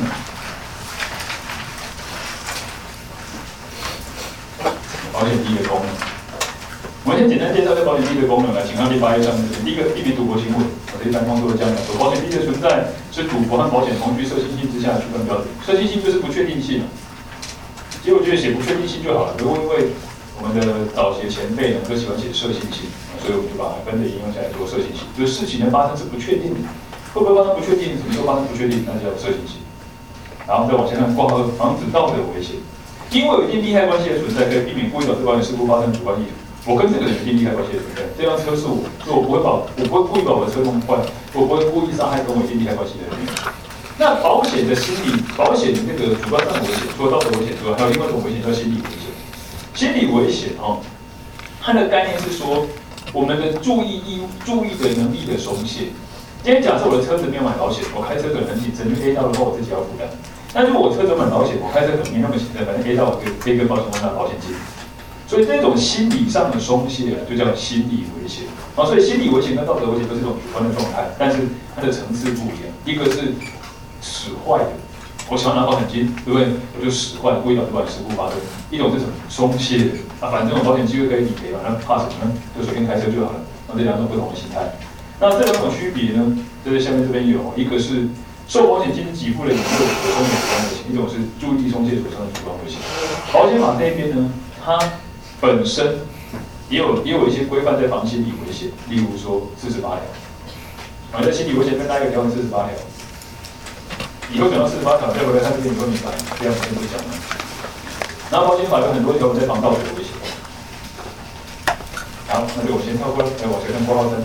保险利益的功能，我们先简单介绍这保险第一的功能啊，请看第8页上面。第一个，避免赌博行为。我这一般工作这样讲说，保险第一的存在是赌博和保险同居涉性性之下的区分标准。涉性性就是不确定性。其实我觉得写不确定性就好了，不过因为我们的早期前辈呢都喜欢写涉性性，所以我们就把它跟着应用起来做涉性性。就是事情的发生是不确定的，会不会发生不确定，什么时候发生不确定，那叫涉性性。然后再往前看，挂号防止道德危险。因为有一定利害关系的存在，可以避免故意导致保险事故发生主观意图。我跟这个人有一定利害关系的存在，这辆车是我，所以我不会故意把我的车弄坏，我不会故意杀害跟我一定利害关系的人。那保险的心理，保险的那个主观上的危险，除了道德危险之外，还有另外一种危险叫心理危险。心理危险哦，它的概念是说我们的注意的能力的松懈。今天假设我的车子没有买保险，我开车可能很紧张，因为 A 到的话我自己要负担。但如果我车子买保险，我开车可能没那么紧张，反正 A 到我可以跟保险公司拿保险金。所以这种心理上的松懈啊，就叫心理危险。所以心理危险跟道德危险都是一种主观的状态，但是它的层次不一样。一个是使坏的，我想拿保险金，对不对？我就使坏，故意导致保险事故发生。一种是什么？松懈的啊，反正我保险机会可以理赔嘛，那怕什么呢？就随便开车就好了。那这两种不同的心态。那这两种区别呢，就是下面这边有，一个是受保险金给付的以后所生的主观危险，一种是注意力松懈所生的主观危险。保险法这边呢，它本身也有一些规范在防心理危险，例如说48条。然后在心理危险跟大家有条文48条。以后讲到48条，再回来看这边你会明白，这样我先不讲了。然后保险法有很多条文在防道德危险。好，那就我先跳过来，往前看括号3。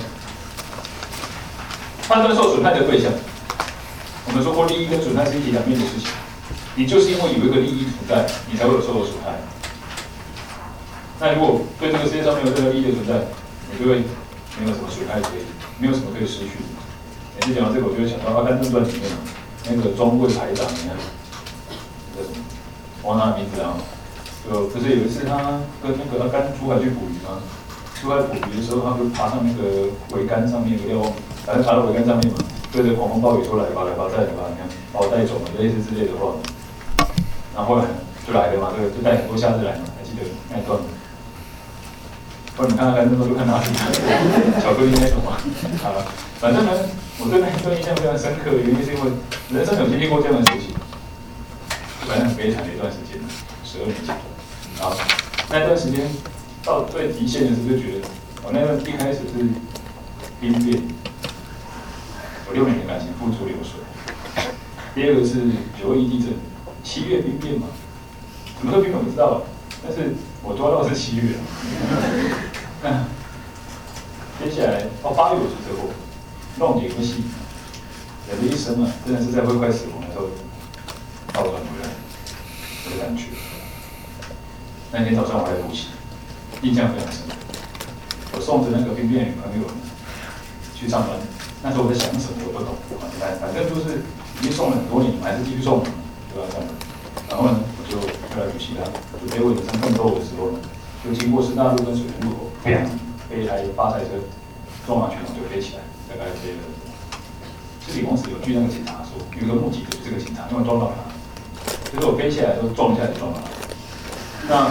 判断受损害的对象，我们说过利益跟损害是一体两面的事情。你就是因为有一个利益存在，你才会有受到损害。那如果对这个世界上没有这个利益的存在，你就会没有什么损害可以，没有什么可以失去的。每次讲到这个，我就会想到《阿甘正传》里面那个中尉排长，你看叫什么？忘了他的名字啊。就不是有一次他跟那个阿甘出海去捕鱼吗？出海捕鱼的时候，他不是爬上那个桅杆上面，有点忘了，反正爬到桅杆上面嘛，对着狂风暴雨说来吧，来吧，再来吧，你看把我带走了，类似之类的话。然后后来就来了嘛，对，就带很多虾子来嘛，还记得那一段吗？不然你看看那时候就看哪里，巧克力那种嘛。好了，反正呢，我对那一段印象非常深刻，原因是因为人生有经历过这样的事情，反正很悲惨的一段时间，12年前。好，那段时间到最极限的时候，就觉得我那段一开始是兵变，我6年的感情付诸流水。第二个是921地震，7月兵变嘛，什么时候兵变我不知道，但是我抓到是7月。那接下来8月我出车祸，弄点个戏，人的一生啊，真的是在会快死亡的时候倒转回来，我的感觉。那天早上我还补习，印象非常深刻。我送着那个兵变女朋友去上班，那时候我在想什么我不懂，反正就是已经送了很多年，我还是继续送，对吧？这样。然后呢，我就来补习了，就被问人生奋斗的时候呢，就经过师大路跟水源路口，被一台8台车撞上去，然后就飞起来，大概飞了10几公尺有。据那个警察说，有一个目击者就是这个警察，因为撞到他，就是我飞起来的时候撞一下就撞到他。那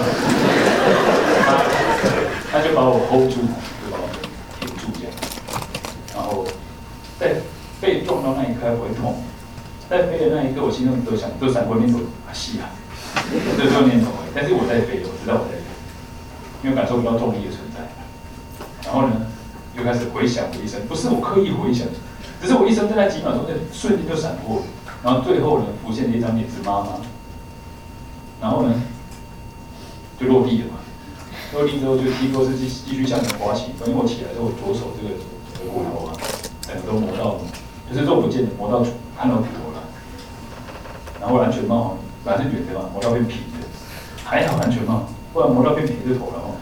他就把我 hold 住，就把我挺住这样。然后在被撞到那一刻不会痛，在飞的那一刻我心中都闪过念头啊是啊，这个念头而已。但是我在飞，我知道我在飞，因为感受不到重力的存在。然后呢，又开始回想我一生，不是我刻意回想，只是我一生在那几秒钟的瞬间就闪过。然后最后呢，浮现了一张脸是妈妈。然后呢？就落地了嘛，落地之后就听说是继续向前滑行，因为我起来之后左手这个骨头啊，整个都磨到，就是肉不见了，磨到看到骨头了。然后安全帽本来是圆的嘛，磨到变平的，还好安全帽，不然磨到变平的头了哦。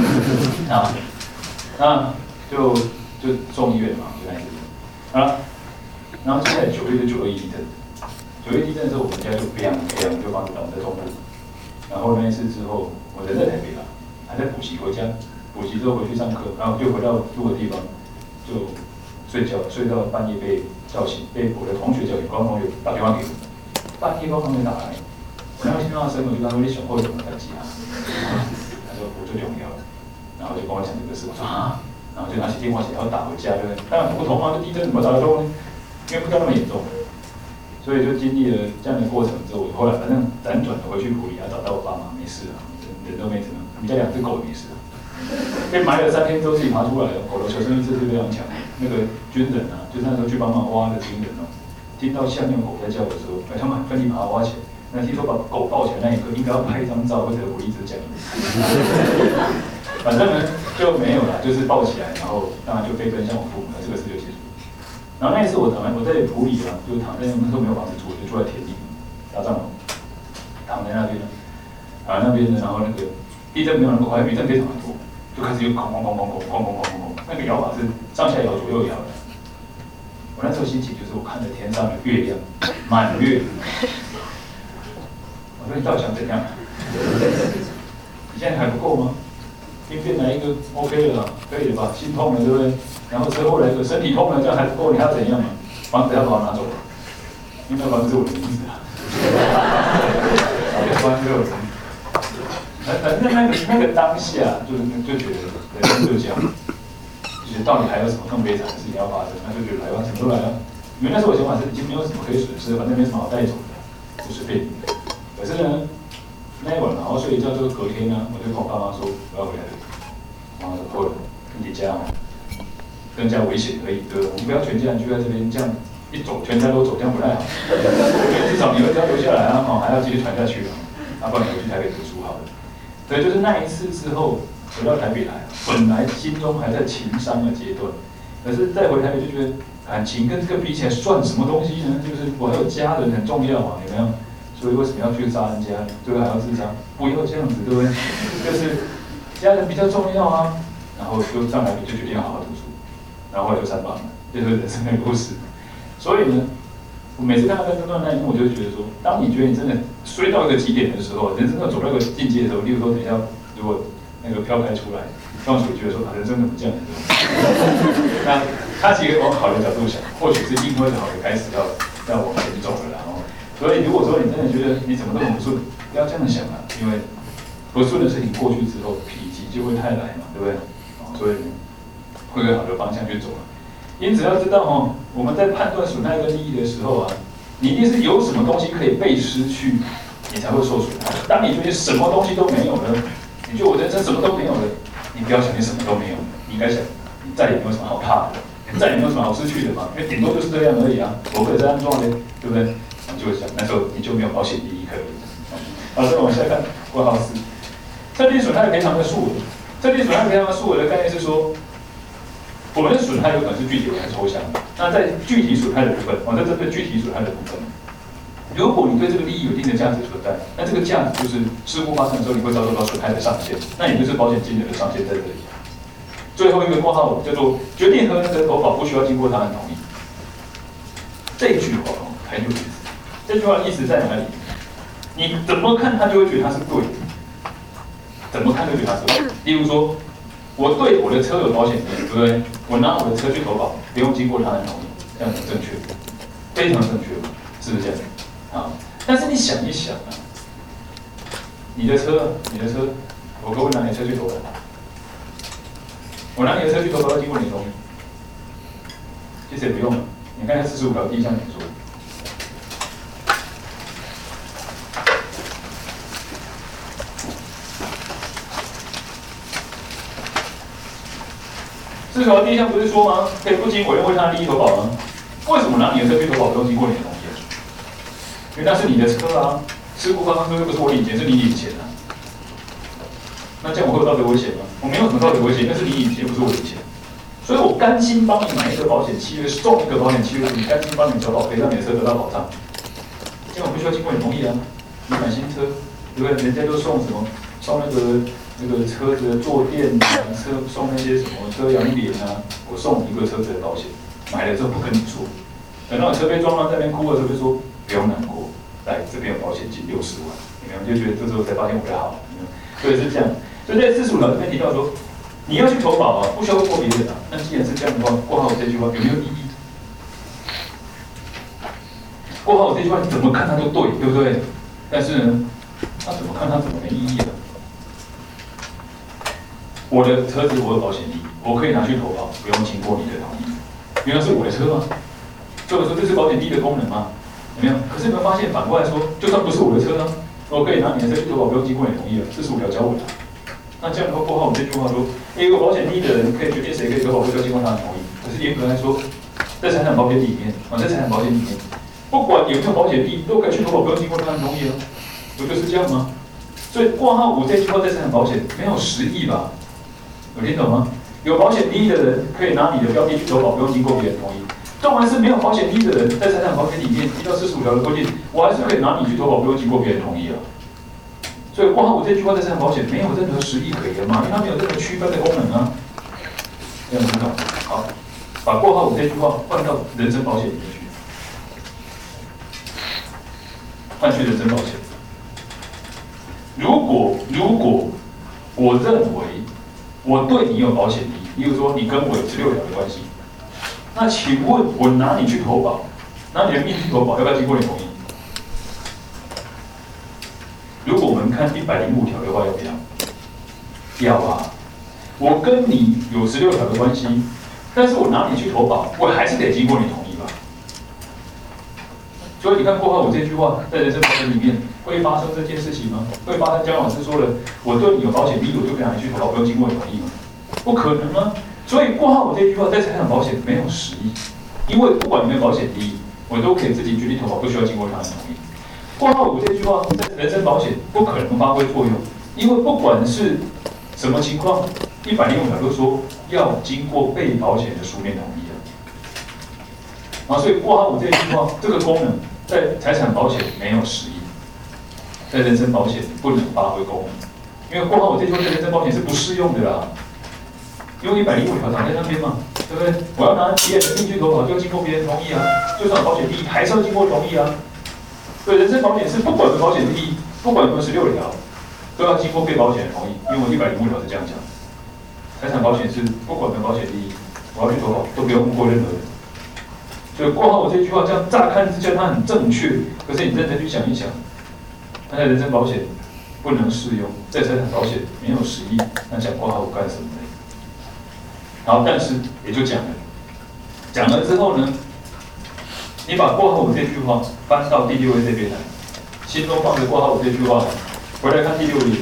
那就送医院嘛，就那样子。好了，然后接下来9月就921地震，9月地震的时候我们家就非常就放在我们在中部。然后那一次之后，我人在台北了，还在补习，回家补习之后回去上课，然后就回到住的地方，就睡觉，睡到半夜被叫醒，被我的同学叫醒，高中同学打电话给我，半夜高中同学打来，我那个听到声，我就跟他说：“你小后有什么代志啊？”他说：“我最重要。” 然后就跟我讲这个事，我说啊，然后就拿起电话起来要打回家，对不对？当然不同啊，这地震怎么打得动呢？因为不知道那么严重，所以就经历了这样的过程之后，我后来反正辗转的回去普里，找到我爸妈，没事啊，人都没怎么样，我们家2只狗也没事啊。被埋了3天之后自己爬出来了，狗的求生意志是非常强。那个军人啊，就那时候去帮忙挖的军人哦，听到下面有狗在叫的时候，他们很奋力把它挖起来。那听说把狗抱起来那一刻，应该要拍一张照或者鼓励之奖。反正呢就没有了，就是抱起来，然后当然就飞奔向我父母，这个事就结束。然后那一次我在埔里啊，就躺在那时候没有房子住，就住在田里搭帐篷，躺在那边，躺在那边的，然后那个地震没有那么快，余震非常的多。就开始又哐哐哐哐哐哐哐哐哐，那个摇法是上下摇、左右摇的。我那时候心情就是我看着天上的月亮，满月。我说你到底想怎样？你现在还不够吗？病变来一个 OK 了，可以了吧？心痛了对不对？然后之后来一个身体痛了，这样还不够，你还要怎样嘛？房子要把我拿走了，因为那房子是我的名字啊。然后就关热。反正那个当下就觉得人生就这样，就是到底还有什么更悲惨的事情要发生？那就觉得来吧，什么都来了。因为那时候我想法是已经没有什么可以损失，反正没什么好带走的，就随便。可是呢，那一晚好好睡一觉之后，隔天呢，我就跟我爸妈说我要回来了。然后说够了，你家哦更加危险而已，对不对？你不要全家人聚在这边，这样一走全家都走，这样不太好。至少你会要留下来啊，还要继续传下去啊，不然你回去台北读书好了。所以就是那一次之后回到台北来，本来心中还在情伤的阶段，可是再回台北就觉得感情跟这个比起来算什么东西呢？就是我还有家人很重要嘛，有没有？所以为什么要去杀人家人？对不对？还要自杀？不要这样子，对不对？就是家人比较重要啊。然后就上台北就决定要好好读书，然后后来就3榜了，这就是人生的故事。所以呢，我每次看到这段那一幕，我就会觉得说，当你觉得你真的衰到一个极点的时候，人生要走到一个境界的时候，例如说等一下如果那个飘开出来，让水觉得说人生怎么这样子？那他其实往好的角度想，或许是因为好的开始要往前走了，然后，所以如果说你真的觉得你怎么都很不顺，不要这样想啊，因为不顺的事情过去之后，否极就会泰来嘛，对不对？所以会有好的方向去走了。因此要知道哦，我们在判断损害跟利益的时候啊，你一定是有什么东西可以被失去，你才会受损害。当你觉得什么东西都没有了，你觉得我人生什么都没有了，你不要想你什么都没有了，你应该想你再也没有什么好怕的，你再也没有什么好失去的嘛，因为顶多就是这样而已啊，我可以这样做的，对不对？你就会想那时候你就没有保险利益可言。好，所以我们现在看括号4，特定损害赔偿的数额。特定损害赔偿的数额的概念是说，我们的损害有可能是具体的还是抽象的。那在具体损害的部分，在针对具体损害的部分，如果你对这个利益有一定的价值存在，那这个价值就是事故发生的时候你会遭受到损害的上限，那也就是保险金额的上限在这里。最后一个括号叫做决定何人的投保不需要经过他人同意。这句话很有意思，这句话的意思在哪里？你怎么看他就会觉得他是对的。怎么看就觉得他是对的。例如说，我对我的车有保险金，对不对？我拿我的车去投保，不用经过他人同意，这样很正确，非常正确，是不是这样？啊，但是你想一想啊，你的车，我可不可以拿你的车去投保？我拿你的车去投保要经过你的同意？其实也不用了，你看一下45条第1项怎么说。45条第1项不是说吗？可以不经委员会他的利益投保吗？为什么拿你的车去投保不用经过你的同意？因为那是你的车啊，事故发生又不是我领钱，是你领钱啊。那这样我会有道德危险吗？我没有什么道德危险，那是你领钱，不是我领钱。所以我甘心帮你买一个保险契约，送一个保险契约，你甘心帮你投保，可以让你的车得到保障。这样我不需要经过你同意啊。你买新车，对不对？人家都送什么？送那个车子的坐垫啊，车送那些什么遮阳帘啊，我送一个车子的保险，买了之后不跟你说，等到车被撞到在那边哭的时候就说不用难过，来这边有保险金60万，你们就觉得这时候才发现我的好，所以是这样。所以在45条这边提到说，你要去投保啊，不需要问过别人啊。那既然是这样的话，括号这句话有没有意义？括号这句话你怎么看它都对，对不对？但是呢，他怎么看它怎么没意义了？ 我的车子我有保险利益，我可以拿去投保，不用经过你的同意，因为那是我的车嘛。所以我说这是保险利益的功能嘛，有没有？可是你们发现反过来说，就算不是我的车呢，我可以拿你的车去投保，不用经过你同意了，这是我要教我的。那这样的话，括号我这句话说，一个保险利益的人可以决定谁可以投保，不需要经过他的同意。可是严格来说，在财产保险里面，在财产保险里面，不管有没有保险利益，都可以去投保，不用经过他的同意了，不就是这样吗？所以挂号5这句话在财产保险没有实意吧？有听懂吗？有保险利益的人可以拿你的标的去投保，不用经过别人同意。纵然是没有保险利益的人，在财产保险里面依照45条的规定，我还是可以拿你去投保，不用经过别人同意啊。所以挂号5这句话在财产保险没有任何实意可言嘛，因为它没有任何区分的功能啊。这样听懂？好，把挂号5这句话换到人身保险里面去，换去人身保险。如果我认为我对你有保险利益，例如说你跟我有16条的关系，那请问我拿你去投保，拿你的命去投保，要不要经过你同意？如果我们看105条的话，要不要？要啊！我跟你有16条的关系，但是我拿你去投保，我还是得经过你同意吧？所以你看括号5这句话，在人身保险里面会发生这件事情吗？会发生？姜老师说了，我对你有保险利益，我就可以拿你去投保，不用经过你同意吗？不可能啊！所以括号5这句话在财产保险没有实意，因为不管你有没有保险利益，我都可以自己决定投保，不需要经过他的同意。括号5这句话在人身保险不可能发挥作用，因为不管是什么情况，105条都说要经过被保险的书面同意啊。所以括号5这句话这个功能在财产保险没有实意，在人身保险不能发挥功能，因为括号5这句话在人身保险是不适用的啦。因为105条躺在那边嘛，对不对？我要拿别人的命去投保，就要经过别人同意啊。就算有保险利益，还是要经过同意啊。所以人身保险是不管有保险利益，不管有没有16条，都要经过被保险人同意。因为105条是这样讲。财产保险是不管有没有保险利益，我要去投保都不用问过任何人。所以括号5这句话，这样乍看之下它很正确，可是你认真去想一想，它在人身保险不能适用，在财产保险没有实意，那讲括号5干什么呢？好，但是也就讲了，讲了之后呢，你把括号5这句话搬到第6页这边来，心中放着括号5这句话，回来看第6页。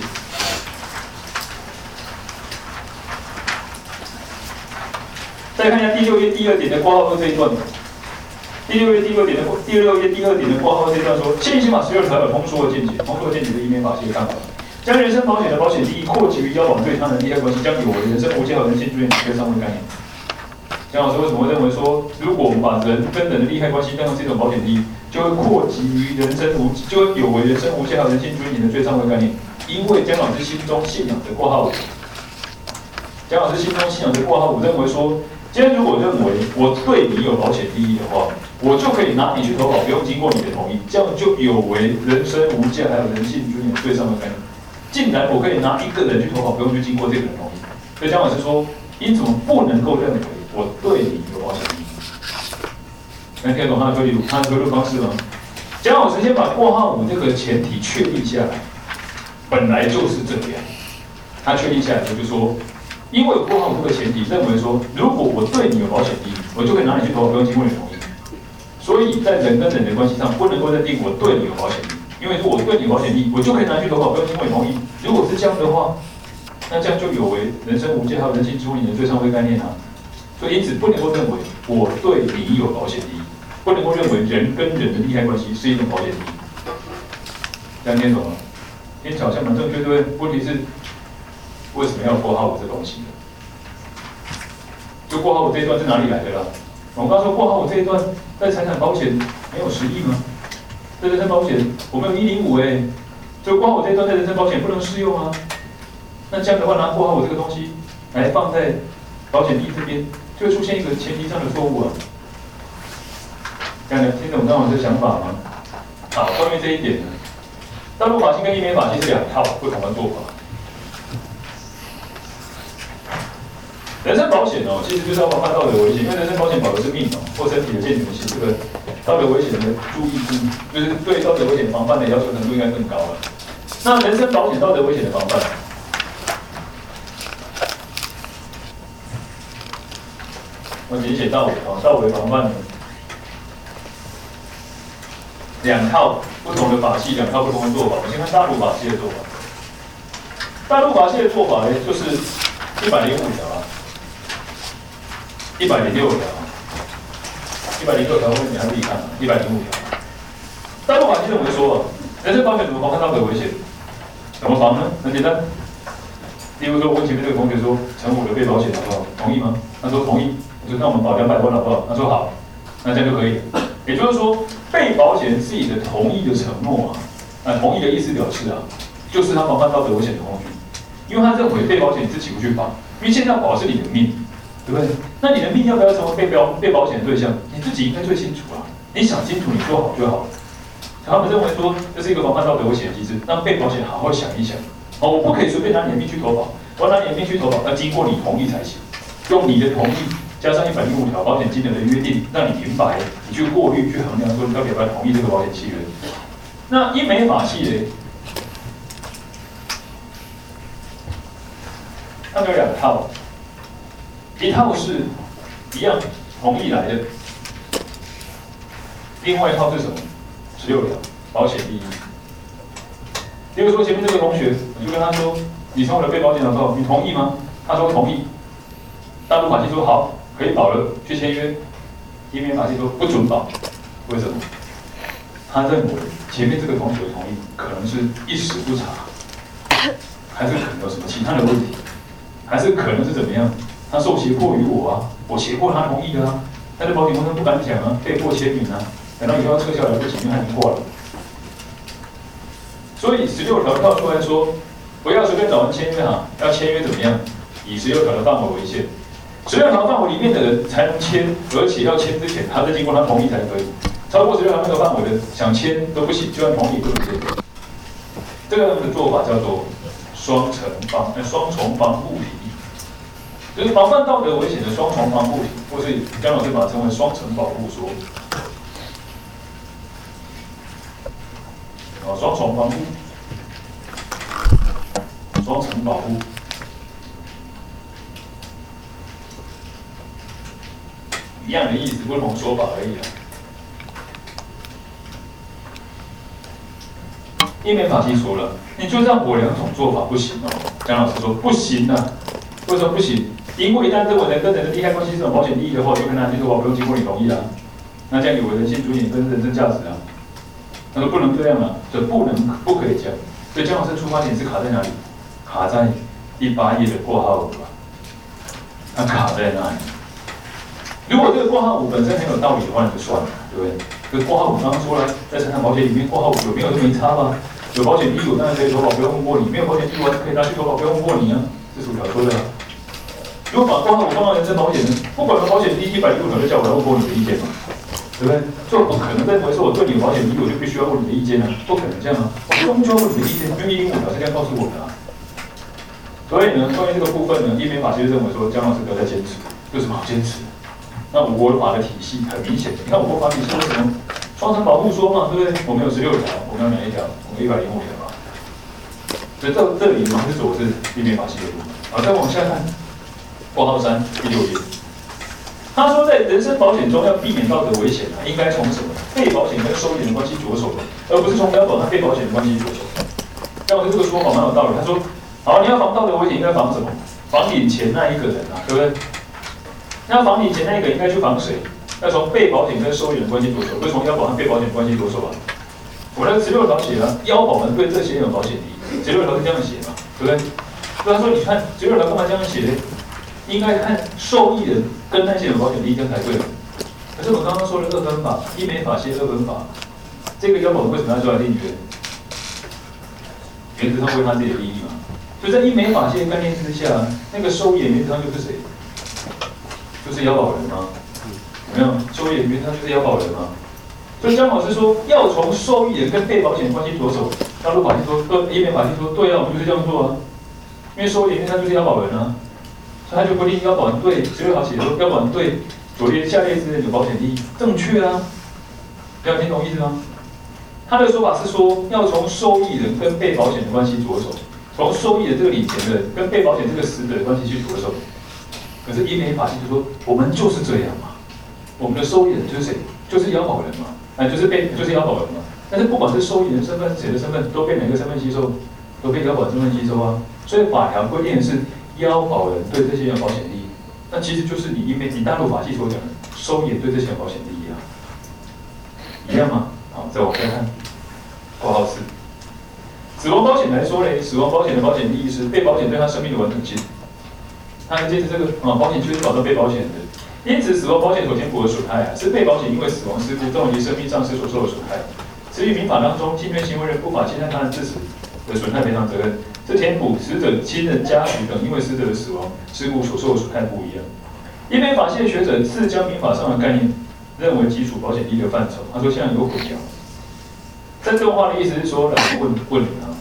再看一下第6页第2点的括号2这一段。第6页第2点的括号2这一段说，现行刑法16条有通说的见解，通说的见解是依民法系的看法。将人身保险的保险利益扩及于交往对他人利害关系，将有违人身无间和人性尊严的上位概念。姜老师为什么会认为说，如果我们把人跟人的利害关系当成是一种保险利益，就会扩及于就会有违人身无间和人性尊严的最上位概念？因为姜老师心中信仰的括号5，姜老师心中信仰的括号5认为说，今天如果认为我对你有保险利益的话，我就可以拿你去投保，不用经过你的同意，这样就有违人身无间还有人性尊严的最上位概念。竟然我可以拿一个人去投保，不用去经过这个人同意。所以姜老师说，因此我们不能够认为我对你有保险利益。能听得懂他的推论方式吗？姜老师先把括号5这个前提确立下来，本来就是这样。他确立下来就是说，因为括号5这个前提认为说，如果我对你有保险利益，我就可以拿你去投保，不用经过你同意。所以在人跟人的关系上，不能够认定我对你有保险利益。因为如果我对你有保险利益，我就可以拿去投保，不用经过你同意。如果是这样的话，那这样就有违人身无间还有人性尊严的最上位概念啊。所以因此不能够认为我对你有保险利益，不能够认为人跟人的利害关系是一种保险利益。这样听懂吗？听起来好像蛮正确，对不对？问题是为什么要括号5这东西呢？就括号5这一段是哪里来的啦？我刚说括号5这一段在财产保险没有实意吗？在人身保险，我们有105哎，所以括号5这一段在人身保险不能适用啊。那这样的话，拿括号5这个东西来放在保险利益这边，就会出现一个前提上的错误啊。这样听懂张老师的想法吗？好，关于这一点呢，大陆法系跟英美法系是2套不同的做法。人身保险其实就是要防范道德危险，因为人身保险保的是命或身体的健全性，这个道德危险的注意度，就是对道德危险防范的要求程度应该更高了。那人身保险道德危险的防范， 我直接写到尾啊，到尾防范呢2套不同的法系，2套不同的做法。我先看大陆法系的做法。大陆法系的做法呢，就是105条啊，106条，106条后面你还自己看啊，105条。大陆法系认为说，人身保险怎么防范道德危险？怎么防呢？很简单。例如说，我前面这个同学说，承我的被保险好不好？同意吗？他说同意。我说那我们保200万好不好？他说好。那这样就可以了。也就是说，被保险人自己的同意的承诺啊，同意的意思表示啊，就是他防范道德危险的工具。因为他认为被保险你自己不去防，因为现在保的是你的命，对不对？那你的命要不要成为被保险的对象？你自己应该最清楚啊。你想清楚，你做好就好。他们认为说，这是一个防范道德危险的机制，让被保险好好想一想。哦，我不可以随便拿你的命去投保，我要拿你的命去投保，要经过你同意才行。用你的同意加上105条保险金额的约定，让你明白，你去过滤、去衡量说你到底要不要同意这个保险契约。那英美法系呢？他们有2套，一套是一样同意来的，另外一套是什么？16条保险利益。比如说前面这个同学，我就跟他说：“你承我的被保险的时候，你同意吗？”他说同意。大陆法系说好，可以保了，去签约。英美法系说不准保，为什么？他认为前面这个同学的同意可能是一时不察，还是可能有什么其他的问题，还是可能是怎么样？他受胁迫于我啊，我胁迫他同意的啊，但是保险公司不敢讲啊，被迫签名啊，等到以后要撤销来不及，因为他已经过了。所以16条跳出来说，不要随便找人签约啊，要签约怎么样？以16条的范围为限，16条范围里面的人才能签，而且要签之前还得经过他同意才可以。超过16条那个范围的，想签都不行，就算同意不能签。这个的做法叫做双重防护体，就是防范道德危险的双重防护体，或是姜老师把它称为双层保护说。双重防护，双层保护，一样的意思，不同说法而已啊。英美法系说了，你就让我2种做法不行哦。姜老师说不行啊，为什么不行？因为一旦认为人跟人的利害关系是有保险利益的话，就跟他去投保不用经过你同意啊，那这样有违人性尊严跟人身价值啊。他说不能这样啊，就不可以这样。所以姜老师出发点是卡在哪里？卡在第8页的括号5啊，它卡在那里。如果这个括号5本身很有道理的话，你就算了，对不对？这个括号5刚刚说了，在财产保险里面括号5有没有就没差吧？有保险义务当然可以投保，不用问过你；没有保险义务可以拿去投保，不用问过你啊。这是5条说的啊。如果把括号5放到人身保险呢，不管保险第105条就叫我来问过你的意见嘛。对不对？就不可能认为说我对你有保险义务，我就必须要问你的意见啊，不可能这样啊！我不用就要问你的意见，因为105条是这样告诉我的啊。所以呢，关于这个部分呢，英美法系认为说姜老师不要再坚持，有什么好坚持？那我国法的体系很明显，你看我国法体系为什么双层保护说嘛，对不对？我们有16条，我们有哪一条？我们105条啊。所以这里呢是走的是英美法系的部分。好，再往下看，括号3第6页。他说，在人身保险中要避免道德危险应该从什么被保险跟受益人关系着手的，而不是从要保和被保险的关系着手。姜老师这个说法蛮有道理。他说，好，你要防道德危险，应该防什么？防领钱那一个人啊，对不对？那要防领钱那一个应该去防谁？要从被保险跟受益人关系着手，不是从要保和被保险关系着手啊。我那16条写了，要保人对这些人有保险利益，16条是这样写嘛，对不对？所以他说，你看16条干嘛这样写呢？应该看受益人跟那些有保险利益这样才对。可是我刚刚说的2分法，英美法系2分法，这个要保人为什么要出来定约？原则上为他自己的利益嘛。所以在英美法系的概念之下，那个受益人原则上就是谁？就是要保人吗？有没有？受益人原则上就是要保人吗？所以姜老师说要从受益人跟被保险关系着手。大陆法系说，英美法系说，对啊，我们就是这样做啊。因为受益人他就是要保人啊。所以他就规定要保人对16条写说要保人对左列下列之人有保险利益，正确啊，这样听懂意思吗？他的说法是说要从受益人跟被保险的关系着手，从受益人这个领钱的人跟被保险这个死者的关系去着手。 可是英美法系就说我们就是这样嘛，我们的受益人就是谁？就是要保人嘛，就是要保人嘛。但是不管是受益人身份是谁的身份，都被哪个身份吸收？都被要保人身份吸收啊。所以法条规定的是要保人对这些人保险利益，那其实就是你大陆法系所讲的受益人对这些人保险利益啊，一样吗？好，再往下看，括号4。死亡保险来说呢，死亡保险的保险利益是被保险对他生命的完整性。他接着这个保险就是保障被保险人，因此死亡保险所填补的损害啊，是被保险因为死亡事故造成生命丧失所受的损害。至于民法当中侵权行为人不法侵害他人致死的损害赔偿责任，这填补死者亲人家属等因为死者的死亡事故所受的损害不一样。英美法系的学者是将民法上的概念认为基础保险利益的范畴，他说现在有混淆。在这段话的意思是说，来问你啊，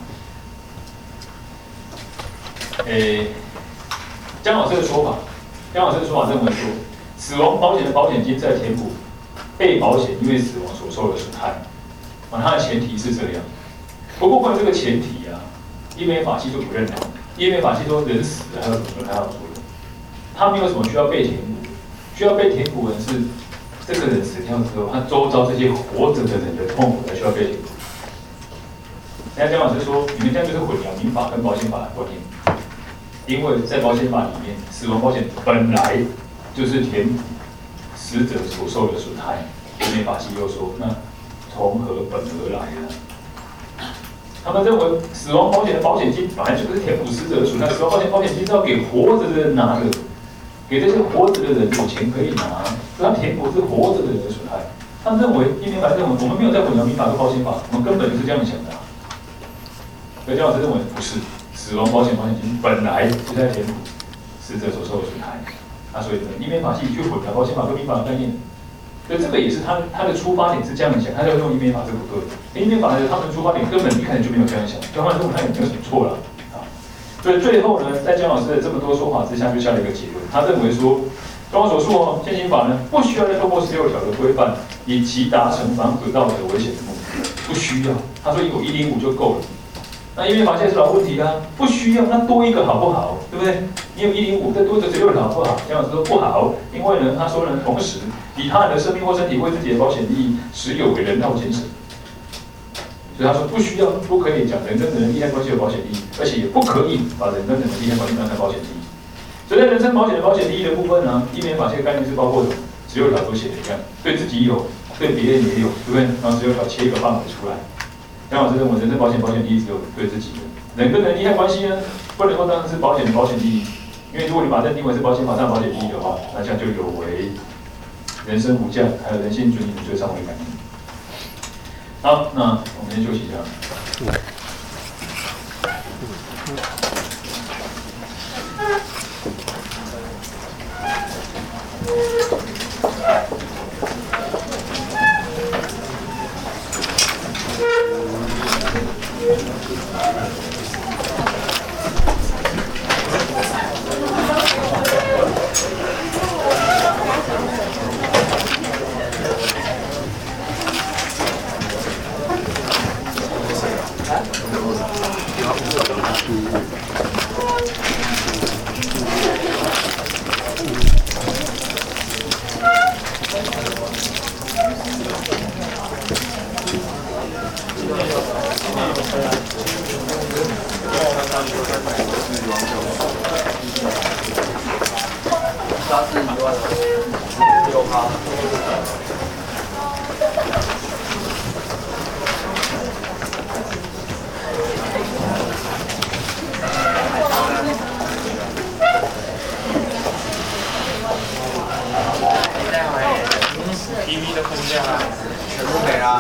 江老师的说法认为说，死亡保险的保险金在填补被保险因为死亡所受的损害，它的前提是这样。不过关于这个前提啊，英美法系就不认同。英美法系说人死了还有什么还要说的？他没有什么需要被填补，需要被填补的是这个人死掉之后，他周遭这些活着的人的痛苦才需要被填补。人家江老师说，你们这样就是混淆民法跟保险法的观念。因为在保险法里面，死亡保险本来就是填补死者所受的损害。英美法系又说，那从何本而来呢？他们认为死亡保险的保险金本来就是填补死者的损害，死亡保险金是要给活着的人拿的，给这些活着的人有钱可以拿，所以它填补是活着的人的损害。他们认为，英美法认为我们没有在混淆民法跟保险法，我们根本就是这样想的。所以江老师认为不是。死亡保险金本来就在填补死者所受的损害，所以英美法系去混淆保险法跟民法的概念，所以这个也是他的出发点是这样想，他就用英美法这不对。英美法的他们的出发点根本一开始就没有这样想，就他们认为他也没有什么错了啊。所以最后呢，在江老师的这么多说法之下，就下了一个结论，他认为说，综合所述现行法呢不需要再透过16条的规范，以其达成防止道德危险的目的，不需要。他说有105就够了。那因为法现是老问题啦，不需要，那多一个好不好？对不对？你有105，再多一个16条好不好？江老师说不好，因为呢，他说呢，同时以他人的生命或身体为自己的保险利益，实有违人道精神。所以他说不需要，不可以讲人跟人利害关系有保险利益，而且也不可以把人跟人的利害关系当成保险利益。所以在人身保险的保险利益的部分呢，英美法系的概念是包括什么？16条都写的一样，对自己有，对别人也有，对不对？然后16条切一个范围出来。江老师认为，人身保险利益只有对自己的，人跟人利害关系呢，不能够当成是保险利益，因为如果你把它定为是保险法上的保险利益的话，那这样就有违人身无价还有人性尊严的最上位概念。好，那我们先休息一下。 TV 的空间啊，全部没啦。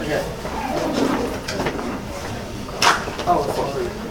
那我手是。